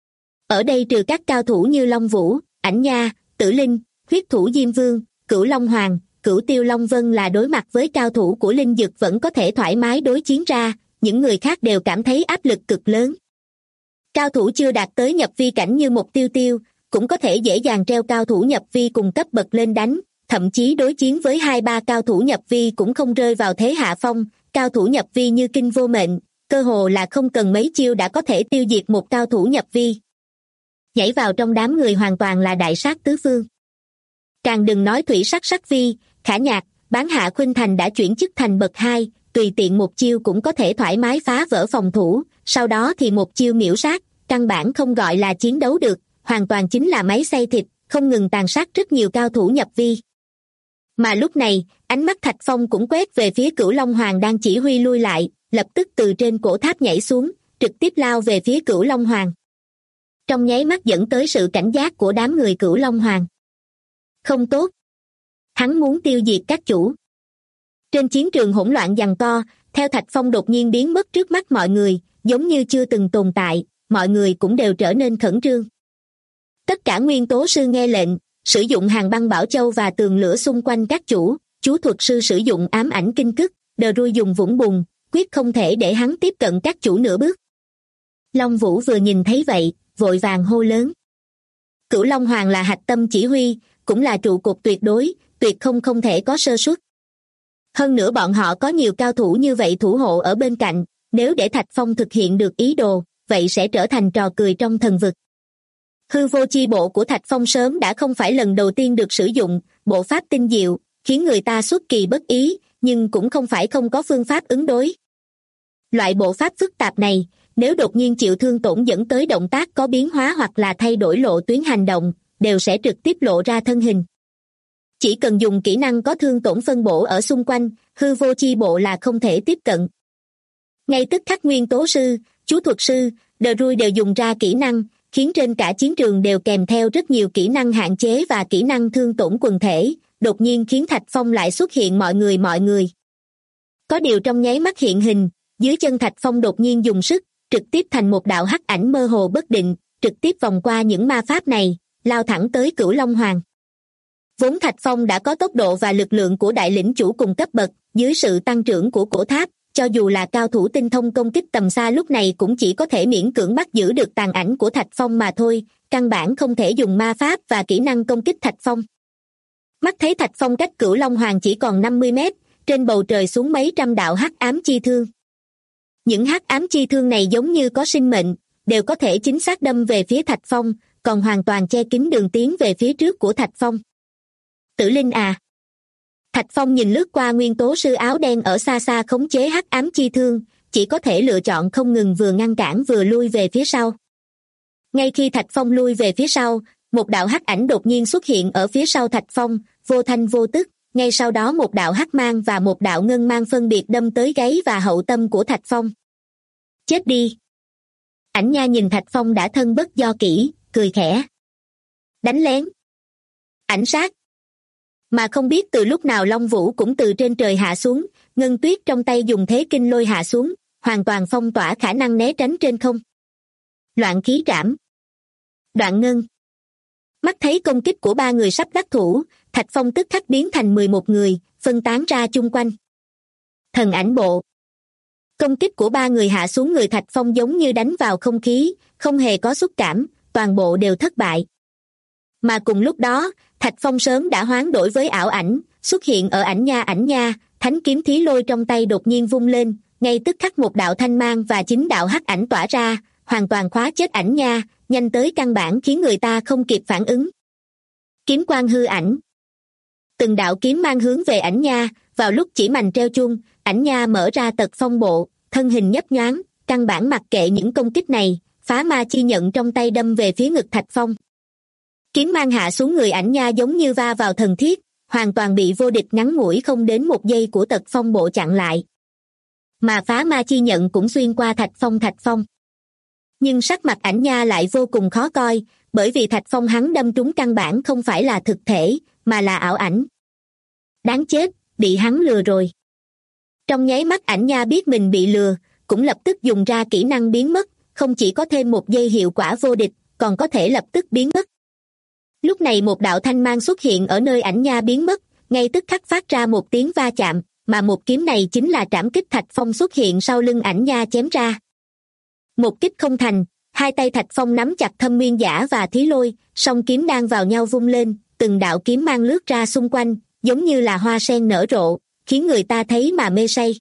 Ở đây trừ các cao thủ như Long Vũ, Ảnh Nha, Tử Linh, huyết thủ Diêm Vương, Cửu Long Hoàng, Cửu Tiêu Long Vân là đối mặt với cao thủ của Linh Dực vẫn có thể thoải mái đối chiến ra, những người khác đều cảm thấy áp lực cực lớn. Cao thủ chưa đạt tới nhập vi cảnh như một Tiêu Tiêu, cũng có thể dễ dàng treo cao thủ nhập vi cùng cấp bậc lên đánh, thậm chí đối chiến với 2-3 cao thủ nhập vi cũng không rơi vào thế hạ phong, cao thủ nhập vi như Kinh Vô Mệnh, cơ hồ là không cần mấy chiêu đã có thể tiêu diệt một cao thủ nhập vi. Nhảy vào trong đám người hoàn toàn là đại sát tứ phương. Càng đừng nói Thủy Sắc Sắc Vi, Khả Nhạc, Bán Hạ Khuynh Thành đã chuyển chức thành bậc 2, tùy tiện một chiêu cũng có thể thoải mái phá vỡ phòng thủ, sau đó thì một chiêu miểu sát, căn bản không gọi là chiến đấu được, hoàn toàn chính là máy xay thịt, không ngừng tàn sát rất nhiều cao thủ nhập vi. Mà lúc này, ánh mắt Thạch Phong cũng quét về phía Cửu Long Hoàng đang chỉ huy lui lại, lập tức từ trên cổ tháp nhảy xuống, trực tiếp lao về phía Cửu Long Hoàng. Trong nháy mắt dẫn tới sự cảnh giác của đám người Cửu Long Hoàng. Không tốt. Hắn muốn tiêu diệt các chủ. Trên chiến trường hỗn loạn giằng co, theo Thạch Phong đột nhiên biến mất trước mắt mọi người, giống như chưa từng tồn tại, mọi người cũng đều trở nên khẩn trương. Tất cả nguyên tố sư nghe lệnh, sử dụng hàng băng bảo châu và tường lửa xung quanh các chủ, chú thuật sư sử dụng ám ảnh kinh cức, đờ rui dùng vũng bùn, quyết không thể để hắn tiếp cận các chủ nửa bước. Long Vũ vừa nhìn thấy vậy, vội vàng hô lớn. Cửu Long Hoàng là hạch tâm chỉ huy, cũng là trụ cột tuyệt đối, tuyệt không thể có sơ suất. Hơn nữa bọn họ có nhiều cao thủ như vậy thủ hộ ở bên cạnh, nếu để Thạch Phong thực hiện được ý đồ, vậy sẽ trở thành trò cười trong thần vực. Hư vô chi bộ của Thạch Phong sớm đã không phải lần đầu tiên được sử dụng, bộ pháp tinh diệu, khiến người ta xuất kỳ bất ý, nhưng cũng không phải không có phương pháp ứng đối. Loại bộ pháp phức tạp này, nếu đột nhiên chịu thương tổn dẫn tới động tác có biến hóa hoặc là thay đổi lộ tuyến hành động, đều sẽ trực tiếp lộ ra thân hình. Chỉ cần dùng kỹ năng có thương tổn phân bổ ở xung quanh, hư vô chi bộ là không thể tiếp cận. Ngay tức khắc nguyên tố sư, chú thuật sư, đờ rui đều dùng ra kỹ năng, khiến trên cả chiến trường đều kèm theo rất nhiều kỹ năng hạn chế và kỹ năng thương tổn quần thể, đột nhiên khiến Thạch Phong lại xuất hiện mọi người. Có điều trong nháy mắt hiện hình, dưới chân Thạch Phong đột nhiên dùng sức, trực tiếp thành một đạo hắc ảnh mơ hồ bất định, trực tiếp vòng qua những ma pháp này, lao thẳng tới Cửu Long Hoàng. Vốn Thạch Phong đã có tốc độ và lực lượng của đại lĩnh chủ cùng cấp bậc, dưới sự tăng trưởng của cổ tháp, cho dù là cao thủ tinh thông công kích tầm xa lúc này cũng chỉ có thể miễn cưỡng bắt giữ được tàn ảnh của Thạch Phong mà thôi, căn bản không thể dùng ma pháp và kỹ năng công kích Thạch Phong. Mắt thấy Thạch Phong cách Cửu Long Hoàng chỉ còn 50 mét, trên bầu trời xuống mấy trăm đạo hắc ám chi thương. Những hắc ám chi thương này giống như có sinh mệnh, đều có thể chính xác đâm về phía Thạch Phong, còn hoàn toàn che kín đường tiến về phía trước của Thạch Phong. Tử Linh à! Thạch Phong nhìn lướt qua nguyên tố sư áo đen ở xa xa khống chế hắc ám chi thương, chỉ có thể lựa chọn không ngừng vừa ngăn cản vừa lui về phía sau. Ngay khi Thạch Phong lui về phía sau, một đạo hắc ảnh đột nhiên xuất hiện ở phía sau Thạch Phong, vô thanh vô tức, ngay sau đó một đạo hắc mang và một đạo ngân mang phân biệt đâm tới gáy và hậu tâm của Thạch Phong. Chết đi! Ảnh Nha nhìn Thạch Phong đã thân bất do kỹ, cười khẽ. Đánh lén! Ảnh sát! Mà không biết từ lúc nào Long Vũ cũng từ trên trời hạ xuống, ngân tuyết trong tay dùng thế kinh lôi hạ xuống, hoàn toàn phong tỏa khả năng né tránh trên không. Loạn khí trảm! Đoạn ngân! Mắt thấy công kích của ba người sắp đắc thủ, Thạch Phong tức khắc biến thành 11 người, phân tán ra chung quanh. Thần ảnh bộ! Công kích của ba người hạ xuống người Thạch Phong giống như đánh vào không khí, không hề có xúc cảm, toàn bộ đều thất bại. Mà cùng lúc đó, Thạch Phong sớm đã hoán đổi với ảo ảnh, xuất hiện ở ảnh nha, thánh kiếm thí lôi trong tay đột nhiên vung lên, ngay tức khắc một đạo thanh mang và 9 đạo hắc ảnh tỏa ra, hoàn toàn khóa chết ảnh nha, nhanh tới căn bản khiến người ta không kịp phản ứng. Kiếm quang hư ảnh! Từng đạo kiếm mang hướng về ảnh nha, vào lúc chỉ mành treo chuông, ảnh nha mở ra tật phong bộ, thân hình nhấp nhoáng, căn bản mặc kệ những công kích này, phá ma chi nhận trong tay đâm về phía ngực Thạch Phong. Kiếm mang hạ xuống người ảnh nha giống như va vào thần thiết, hoàn toàn bị vô địch ngắn ngủi không đến một giây của tật phong bộ chặn lại. Mà phá ma chi nhận cũng xuyên qua Thạch Phong. Nhưng sắc mặt ảnh nha lại vô cùng khó coi, bởi vì Thạch Phong hắn đâm trúng căn bản không phải là thực thể, mà là ảo ảnh. Đáng chết, bị hắn lừa rồi. Trong nháy mắt ảnh nha biết mình bị lừa, cũng lập tức dùng ra kỹ năng biến mất, không chỉ có thêm một giây hiệu quả vô địch, còn có thể lập tức biến mất. Lúc này một đạo thanh mang xuất hiện ở nơi ảnh nha biến mất, ngay tức khắc phát ra một tiếng va chạm, mà một kiếm này chính là trảm kích Thạch Phong xuất hiện sau lưng ảnh nha chém ra. Một kích không thành, hai tay Thạch Phong nắm chặt Thâm Nguyên Giả và Thí Lôi, song kiếm đang vào nhau vung lên, từng đạo kiếm mang lướt ra xung quanh, giống như là hoa sen nở rộ, khiến người ta thấy mà mê say.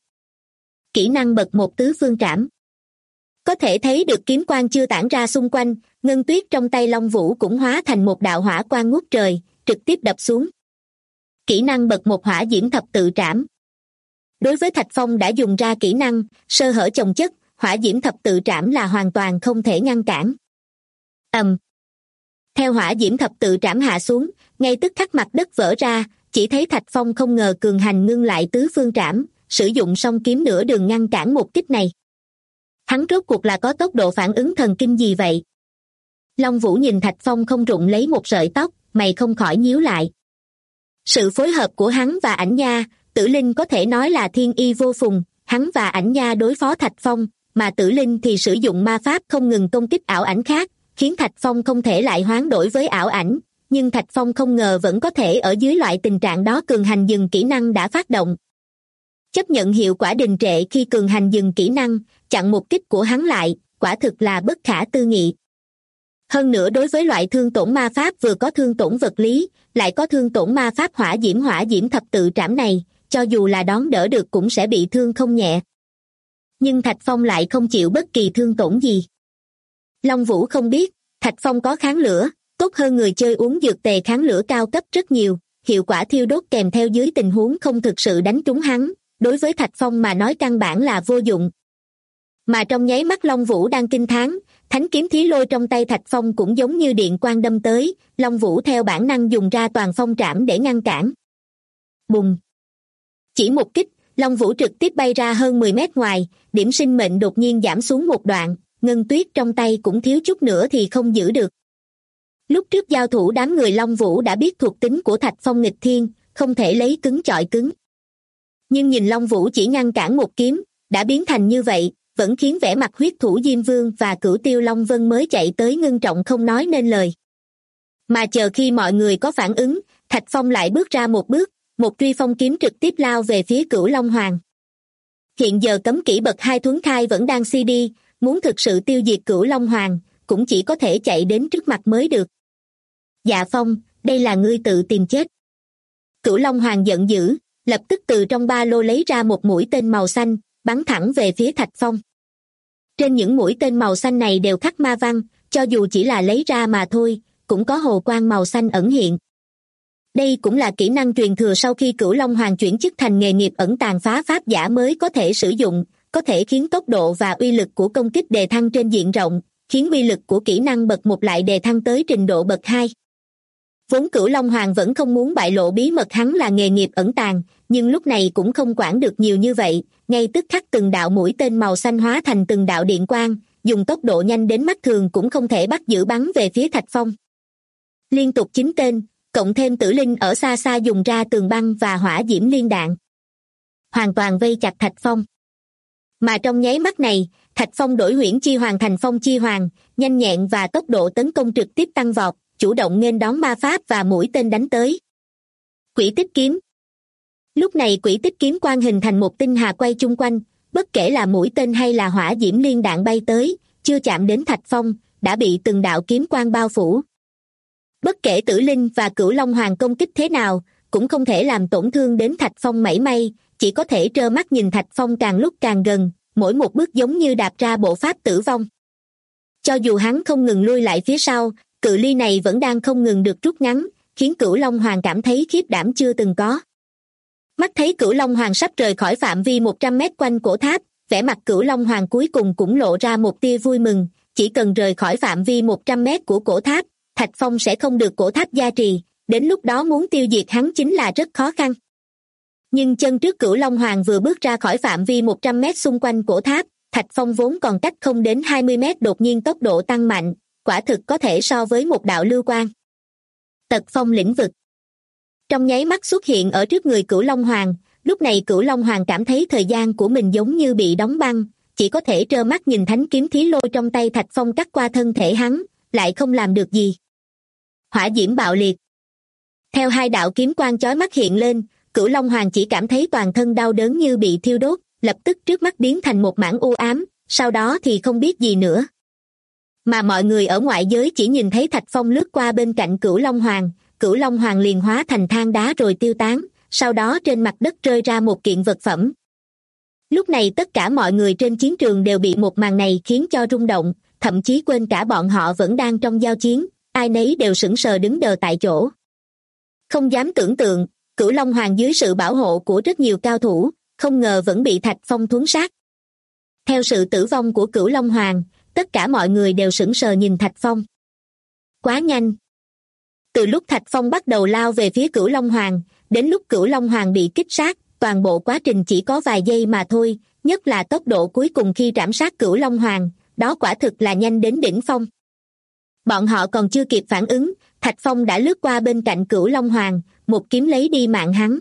Kỹ năng bậc 1 tứ phương trảm. Có thể thấy được kiếm quang chưa tản ra xung quanh, ngân tuyết trong tay Long Vũ cũng hóa thành một đạo hỏa quang ngút trời, trực tiếp đập xuống. Kỹ năng bậc 1 hỏa diễm thập tự trảm. Đối với Thạch Phong đã dùng ra kỹ năng sơ hở chồng chất, hỏa diễm thập tự trảm là hoàn toàn không thể ngăn cản. Theo hỏa diễm thập tự trảm hạ xuống, ngay tức khắc mặt đất vỡ ra, chỉ thấy Thạch Phong không ngờ cường hành ngưng lại tứ phương trảm, sử dụng song kiếm nửa đường ngăn cản một kích này. Hắn rốt cuộc là có tốc độ phản ứng thần kinh gì vậy? Long Vũ nhìn Thạch Phong không rụng lấy một sợi tóc, mày không khỏi nhíu lại. Sự phối hợp của hắn và ảnh nha, Tử Linh có thể nói là thiên y vô phùng, hắn và ảnh nha đối phó Thạch Phong, mà Tử Linh thì sử dụng ma pháp không ngừng công kích ảo ảnh khác, khiến Thạch Phong không thể lại hoán đổi với ảo ảnh, nhưng Thạch Phong không ngờ vẫn có thể ở dưới loại tình trạng đó cường hành dừng kỹ năng đã phát động. Chấp nhận hiệu quả đình trệ khi cường hành dừng kỹ năng, chặn một kích của hắn lại, quả thực là bất khả tư nghị. Hơn nữa đối với loại thương tổn ma pháp vừa có thương tổn vật lý, lại có thương tổn ma pháp hỏa diễm thập tự trảm này, cho dù là đón đỡ được cũng sẽ bị thương không nhẹ. Nhưng Thạch Phong lại không chịu bất kỳ thương tổn gì. Long Vũ không biết, Thạch Phong có kháng lửa, tốt hơn người chơi uống dược tề kháng lửa cao cấp rất nhiều, hiệu quả thiêu đốt kèm theo dưới tình huống không thực sự đánh trúng hắn, đối với Thạch Phong mà nói căn bản là vô dụng. Mà trong nháy mắt Long Vũ đang kinh thán, thánh kiếm thí lôi trong tay Thạch Phong cũng giống như điện quang đâm tới, Long Vũ theo bản năng dùng ra toàn phong trảm để ngăn cản. Bùng! Chỉ một kích, Long Vũ trực tiếp bay ra hơn 10 mét ngoài, điểm sinh mệnh đột nhiên giảm xuống một đoạn, ngân tuyết trong tay cũng thiếu chút nữa thì không giữ được. Lúc trước giao thủ đám người Long Vũ đã biết thuộc tính của Thạch Phong nghịch thiên, không thể lấy cứng chọi cứng. Nhưng nhìn Long Vũ chỉ ngăn cản một kiếm, đã biến thành như vậy, vẫn khiến vẻ mặt huyết thủ Diêm Vương và Cửu Tiêu Long Vân mới chạy tới ngưng trọng không nói nên lời. Mà chờ khi mọi người có phản ứng, Thạch Phong lại bước ra một bước, một truy phong kiếm trực tiếp lao về phía Cửu Long Hoàng. Hiện giờ cấm kỹ bậc 2 thuấn khai vẫn đang CD, muốn thực sự tiêu diệt Cửu Long Hoàng, cũng chỉ có thể chạy đến trước mặt mới được. Dạ Phong, đây là ngươi tự tìm chết. Cửu Long Hoàng giận dữ, lập tức từ trong ba lô lấy ra một mũi tên màu xanh, bắn thẳng về phía Thạch Phong. Trên những mũi tên màu xanh này đều khắc ma văn, cho dù chỉ là lấy ra mà thôi, cũng có hồ quang màu xanh ẩn hiện. Đây cũng là kỹ năng truyền thừa sau khi Cửu Long Hoàng chuyển chức thành nghề nghiệp ẩn tàng phá pháp giả mới có thể sử dụng, có thể khiến tốc độ và uy lực của công kích đề thăng trên diện rộng, khiến uy lực của kỹ năng bậc 1 lại đề thăng tới trình độ bậc 2. Vốn Cửu Long Hoàng vẫn không muốn bại lộ bí mật hắn là nghề nghiệp ẩn tàng, nhưng lúc này cũng không quản được nhiều như vậy, ngay tức khắc từng đạo mũi tên màu xanh hóa thành từng đạo điện quang, dùng tốc độ nhanh đến mắt thường cũng không thể bắt giữ bắn về phía Thạch Phong. Liên tục 9 tên, cộng thêm Tử Linh ở xa xa dùng ra tường băng và hỏa diễm liên đạn, hoàn toàn vây chặt Thạch Phong. Mà trong nháy mắt này, Thạch Phong đổi Huyễn Chi Hoàng thành Phong Chi Hoàng, nhanh nhẹn và tốc độ tấn công trực tiếp tăng vọt, chủ động nghênh đón ma pháp và mũi tên đánh tới. Quỷ tích kiếm. Lúc này quỷ tích kiếm quang hình thành một tinh hà quay chung quanh, bất kể là mũi tên hay là hỏa diễm liên đạn bay tới, chưa chạm đến Thạch Phong, đã bị từng đạo kiếm quang bao phủ. Bất kể Tử Linh và Cửu Long Hoàng công kích thế nào, cũng không thể làm tổn thương đến Thạch Phong mảy may, chỉ có thể trơ mắt nhìn Thạch Phong càng lúc càng gần, mỗi một bước giống như đạp ra bộ pháp tử vong. Cho dù hắn không ngừng lui lại phía sau, cự ly này vẫn đang không ngừng được rút ngắn, khiến Cửu Long Hoàng cảm thấy khiếp đảm chưa từng có. Mắt thấy Cửu Long Hoàng sắp rời khỏi phạm vi 100 mét quanh cổ tháp, vẻ mặt Cửu Long Hoàng cuối cùng cũng lộ ra một tia vui mừng, chỉ cần rời khỏi phạm vi 100 mét của cổ tháp, Thạch Phong sẽ không được cổ tháp gia trì, đến lúc đó muốn tiêu diệt hắn chính là rất khó khăn. Nhưng chân trước Cửu Long Hoàng vừa bước ra khỏi phạm vi 100 mét xung quanh cổ tháp, Thạch Phong vốn còn cách không đến 20 mét đột nhiên tốc độ tăng mạnh, quả thực có thể so với một đạo lưu quang. Tật phong lĩnh vực. Trong nháy mắt xuất hiện ở trước người Cửu Long Hoàng, lúc này Cửu Long Hoàng cảm thấy thời gian của mình giống như bị đóng băng, chỉ có thể trơ mắt nhìn thánh kiếm thí lôi trong tay Thạch Phong cắt qua thân thể hắn, lại không làm được gì. Hỏa diễm bạo liệt. Theo hai đạo kiếm quang chói mắt hiện lên, Cửu Long Hoàng chỉ cảm thấy toàn thân đau đớn như bị thiêu đốt, lập tức trước mắt biến thành một mảng u ám, sau đó thì không biết gì nữa. Mà mọi người ở ngoại giới chỉ nhìn thấy Thạch Phong lướt qua bên cạnh Cửu Long Hoàng liền hóa thành than đá rồi tiêu tán, sau đó trên mặt đất rơi ra một kiện vật phẩm. Lúc này tất cả mọi người trên chiến trường đều bị một màn này khiến cho rung động, thậm chí quên cả bọn họ vẫn đang trong giao chiến, ai nấy đều sững sờ đứng đờ tại chỗ. Không dám tưởng tượng, Cửu Long Hoàng dưới sự bảo hộ của rất nhiều cao thủ, không ngờ vẫn bị Thạch Phong thuấn sát. Theo sự tử vong của Cửu Long Hoàng, tất cả mọi người đều sững sờ nhìn Thạch Phong. Quá nhanh. Từ lúc Thạch Phong bắt đầu lao về phía Cửu Long Hoàng, đến lúc Cửu Long Hoàng bị kích sát, toàn bộ quá trình chỉ có vài giây mà thôi, nhất là tốc độ cuối cùng khi trảm sát Cửu Long Hoàng, đó quả thực là nhanh đến đỉnh phong. Bọn họ còn chưa kịp phản ứng, Thạch Phong đã lướt qua bên cạnh Cửu Long Hoàng, một kiếm lấy đi mạng hắn.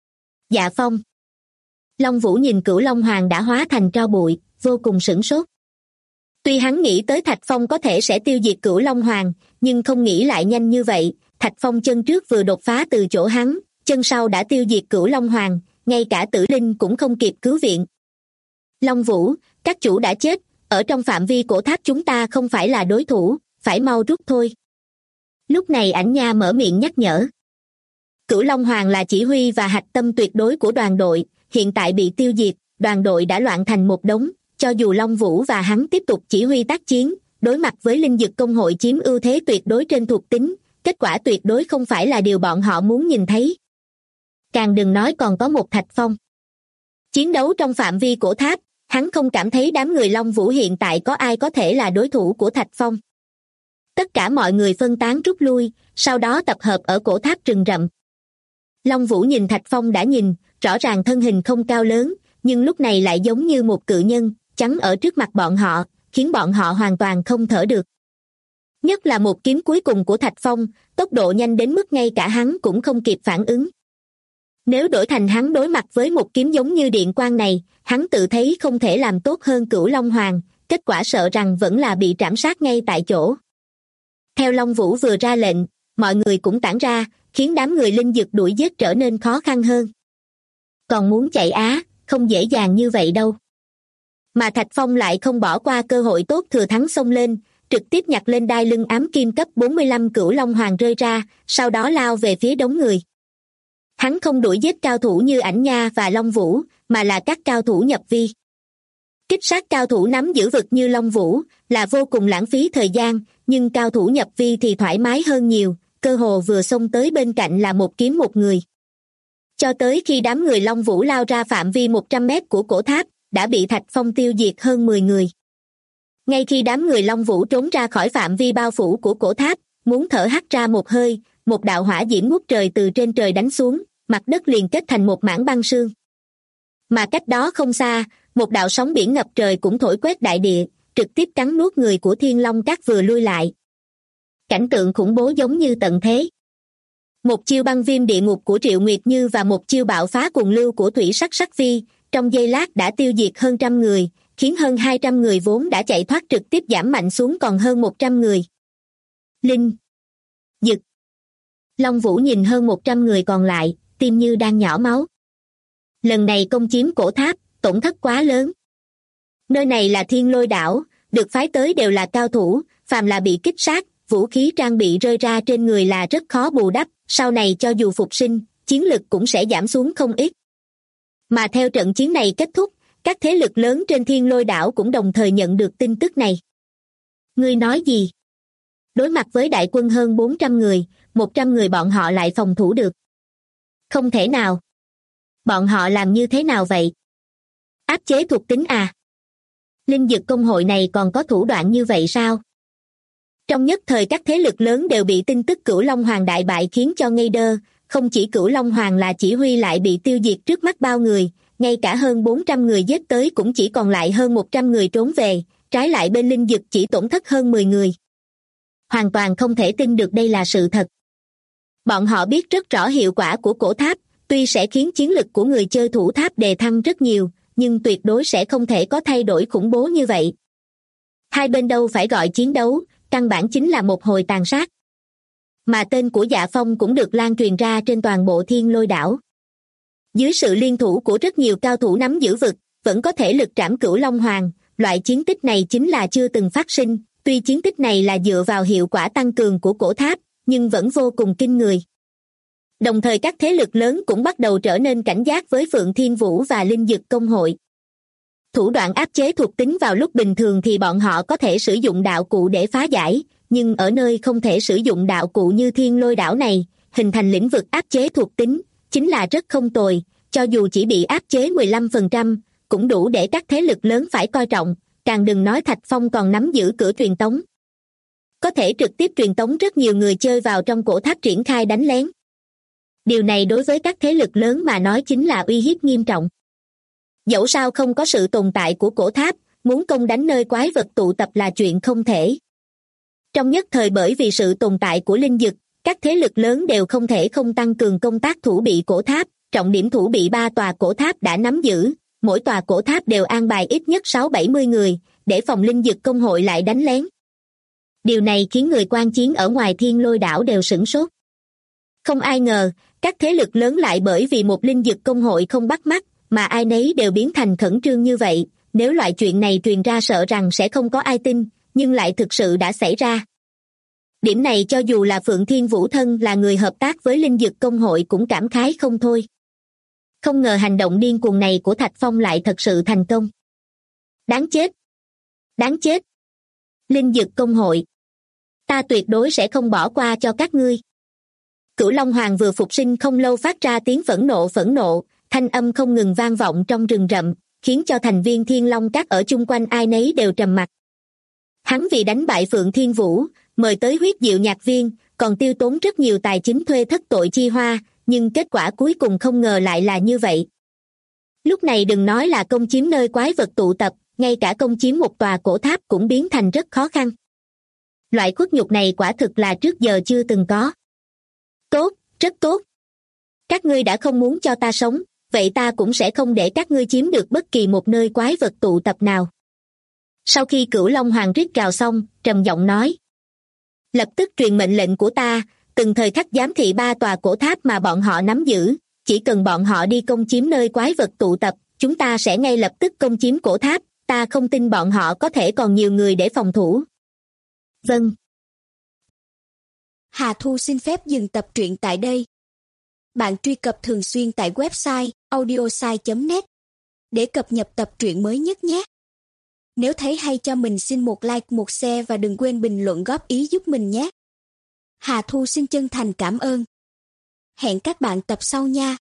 Dạ Phong. Long Vũ nhìn Cửu Long Hoàng đã hóa thành tro bụi, vô cùng sửng sốt. Tuy hắn nghĩ tới Thạch Phong có thể sẽ tiêu diệt Cửu Long Hoàng, nhưng không nghĩ lại nhanh như vậy, Thạch Phong chân trước vừa đột phá từ chỗ hắn, chân sau đã tiêu diệt Cửu Long Hoàng, ngay cả Tử Linh cũng không kịp cứu viện. Long Vũ, các chủ đã chết, ở trong phạm vi cổ tháp chúng ta không phải là đối thủ, phải mau rút thôi. Lúc này Ảnh Nha mở miệng nhắc nhở. Cửu Long Hoàng là chỉ huy và hạch tâm tuyệt đối của đoàn đội, hiện tại bị tiêu diệt, đoàn đội đã loạn thành một đống, cho dù Long Vũ và hắn tiếp tục chỉ huy tác chiến, đối mặt với linh dực công hội chiếm ưu thế tuyệt đối trên thuộc tính, kết quả tuyệt đối không phải là điều bọn họ muốn nhìn thấy. Càng đừng nói còn có một Thạch Phong. Chiến đấu trong phạm vi cổ tháp, hắn không cảm thấy đám người Long Vũ hiện tại có ai có thể là đối thủ của Thạch Phong. Tất cả mọi người phân tán rút lui, sau đó tập hợp ở cổ tháp rừng rậm. Long Vũ nhìn Thạch Phong đã nhìn, rõ ràng thân hình không cao lớn, nhưng lúc này lại giống như một cự nhân, chắn ở trước mặt bọn họ, khiến bọn họ hoàn toàn không thở được. Nhất là một kiếm cuối cùng của Thạch Phong, tốc độ nhanh đến mức ngay cả hắn cũng không kịp phản ứng. Nếu đổi thành hắn đối mặt với một kiếm giống như điện quang này, hắn tự thấy không thể làm tốt hơn Cửu Long Hoàng, kết quả sợ rằng vẫn là bị trảm sát ngay tại chỗ. Theo Long Vũ vừa ra lệnh, mọi người cũng tản ra, khiến đám người linh dực đuổi giết trở nên khó khăn hơn. Còn muốn chạy á, không dễ dàng như vậy đâu. Mà Thạch Phong lại không bỏ qua cơ hội tốt thừa thắng xông lên, trực tiếp nhặt lên đai lưng ám kim cấp 45 Cửu Long Hoàng rơi ra, sau đó lao về phía đống người. Hắn không đuổi giết cao thủ như Ảnh Nha và Long Vũ, mà là các cao thủ nhập vi. Kích sát cao thủ nắm giữ vực như Long Vũ là vô cùng lãng phí thời gian, nhưng cao thủ nhập vi thì thoải mái hơn nhiều, cơ hồ vừa xông tới bên cạnh là một kiếm một người. Cho tới khi đám người Long Vũ lao ra phạm vi 100 mét của cổ tháp, đã bị Thạch Phong tiêu diệt hơn 10 người. Ngay khi đám người Long Vũ trốn ra khỏi phạm vi bao phủ của cổ tháp, muốn thở hắt ra một hơi, một đạo hỏa diễm ngút trời từ trên trời đánh xuống, mặt đất liền kết thành một mảng băng sương. Mà cách đó không xa, một đạo sóng biển ngập trời cũng thổi quét đại địa, trực tiếp cắn nuốt người của Thiên Long Các vừa lui lại. Cảnh tượng khủng bố giống như tận thế. Một chiêu băng viêm địa ngục của Triệu Nguyệt Như và một chiêu bạo phá cuồng lưu của Thủy Sắc Sắc Phi, trong giây lát đã tiêu diệt hơn 100 người, khiến hơn 200 người vốn đã chạy thoát trực tiếp giảm mạnh xuống còn hơn 100 người. Linh, Dực, Long Vũ nhìn hơn 100 người còn lại, tim như đang nhỏ máu. Lần này công chiếm cổ tháp, tổn thất quá lớn. Nơi này là Thiên Lôi Đảo, được phái tới đều là cao thủ, phàm là bị kích sát, vũ khí trang bị rơi ra trên người là rất khó bù đắp, sau này cho dù phục sinh, chiến lực cũng sẽ giảm xuống không ít. Mà theo trận chiến này kết thúc, các thế lực lớn trên Thiên Lôi Đảo cũng đồng thời nhận được tin tức này. Ngươi nói gì? Đối mặt với đại quân hơn 400 người, 100 người bọn họ lại phòng thủ được. Không thể nào. Bọn họ làm như thế nào vậy? Áp chế thuộc tính à? Linh Dực công hội này còn có thủ đoạn như vậy sao? Trong nhất thời các thế lực lớn đều bị tin tức Cửu Long Hoàng đại bại khiến cho ngây đơ, không chỉ Cửu Long Hoàng là chỉ huy lại bị tiêu diệt trước mắt bao người, ngay cả hơn 400 người giết tới cũng chỉ còn lại hơn 100 người trốn về, trái lại bên Linh Dực chỉ tổn thất hơn 10 người. Hoàn toàn không thể tin được đây là sự thật. Bọn họ biết rất rõ hiệu quả của cổ tháp, tuy sẽ khiến chiến lực của người chơi thủ tháp đề thăng rất nhiều, nhưng tuyệt đối sẽ không thể có thay đổi khủng bố như vậy. Hai bên đâu phải gọi chiến đấu, căn bản chính là một hồi tàn sát. Mà tên của Dạ Phong cũng được lan truyền ra trên toàn bộ Thiên Lôi Đảo. Dưới sự liên thủ của rất nhiều cao thủ nắm giữ vực, vẫn có thể lực trảm Cửu Long Hoàng, loại chiến tích này chính là chưa từng phát sinh, tuy chiến tích này là dựa vào hiệu quả tăng cường của cổ tháp, nhưng vẫn vô cùng kinh người. Đồng thời các thế lực lớn cũng bắt đầu trở nên cảnh giác với Phượng Thiên Vũ và Linh Dực công hội. Thủ đoạn áp chế thuộc tính vào lúc bình thường thì bọn họ có thể sử dụng đạo cụ để phá giải, nhưng ở nơi không thể sử dụng đạo cụ như Thiên Lôi Đảo này, hình thành lĩnh vực áp chế thuộc tính, chính là rất không tồi, cho dù chỉ bị áp chế 15%, cũng đủ để các thế lực lớn phải coi trọng, càng đừng nói Thạch Phong còn nắm giữ cửa truyền tống. Có thể trực tiếp truyền tống rất nhiều người chơi vào trong cổ tháp triển khai đánh lén. Điều này đối với các thế lực lớn mà nói chính là uy hiếp nghiêm trọng. Dẫu sao không có sự tồn tại của cổ tháp, muốn công đánh nơi quái vật tụ tập là chuyện không thể. Trong nhất thời bởi vì sự tồn tại của Linh Dực, các thế lực lớn đều không thể không tăng cường công tác thủ bị cổ tháp, trọng điểm thủ bị 3 tòa cổ tháp đã nắm giữ, mỗi tòa cổ tháp đều an bài ít nhất 6-70 người, để phòng Linh Dực công hội lại đánh lén. Điều này khiến người quan chiến ở ngoài Thiên Lôi Đảo đều sửng sốt. Không ai ngờ, các thế lực lớn lại bởi vì một Linh Dực công hội không bắt mắt, mà ai nấy đều biến thành khẩn trương như vậy, nếu loại chuyện này truyền ra sợ rằng sẽ không có ai tin, nhưng lại thực sự đã xảy ra. Điểm này cho dù là Phượng Thiên Vũ thân là người hợp tác với Linh Dực công hội cũng cảm khái không thôi. Không ngờ hành động điên cuồng này của Thạch Phong lại thật sự thành công. Đáng chết! Đáng chết! Linh Dực công hội! Ta tuyệt đối sẽ không bỏ qua cho các ngươi. Cửu Long Hoàng vừa phục sinh không lâu phát ra tiếng phẫn nộ, thanh âm không ngừng vang vọng trong rừng rậm, khiến cho thành viên Thiên Long Các ở chung quanh ai nấy đều trầm mặc. Hắn vì đánh bại Phượng Thiên Vũ, mời tới huyết diệu nhạc viên, còn tiêu tốn rất nhiều tài chính thuê thất tội chi hoa, nhưng kết quả cuối cùng không ngờ lại là như vậy. Lúc này đừng nói là công chiếm nơi quái vật tụ tập, ngay cả công chiếm một tòa cổ tháp cũng biến thành rất khó khăn. Loại khuất nhục này quả thực là trước giờ chưa từng có. Tốt, rất tốt. Các ngươi đã không muốn cho ta sống, vậy ta cũng sẽ không để các ngươi chiếm được bất kỳ một nơi quái vật tụ tập nào. Sau khi Cửu Long Hoàng rít gào xong, trầm giọng nói. Lập tức truyền mệnh lệnh của ta, từng thời khắc giám thị 3 tòa cổ tháp mà bọn họ nắm giữ, chỉ cần bọn họ đi công chiếm nơi quái vật tụ tập, chúng ta sẽ ngay lập tức công chiếm cổ tháp, ta không tin bọn họ có thể còn nhiều người để phòng thủ. Vâng. Hà Thu xin phép dừng tập truyện tại đây. Bạn truy cập thường xuyên tại website audiosai.net để cập nhật tập truyện mới nhất nhé. Nếu thấy hay cho mình xin một like, một share và đừng quên bình luận góp ý giúp mình nhé. Hà Thu xin chân thành cảm ơn. Hẹn các bạn tập sau nha.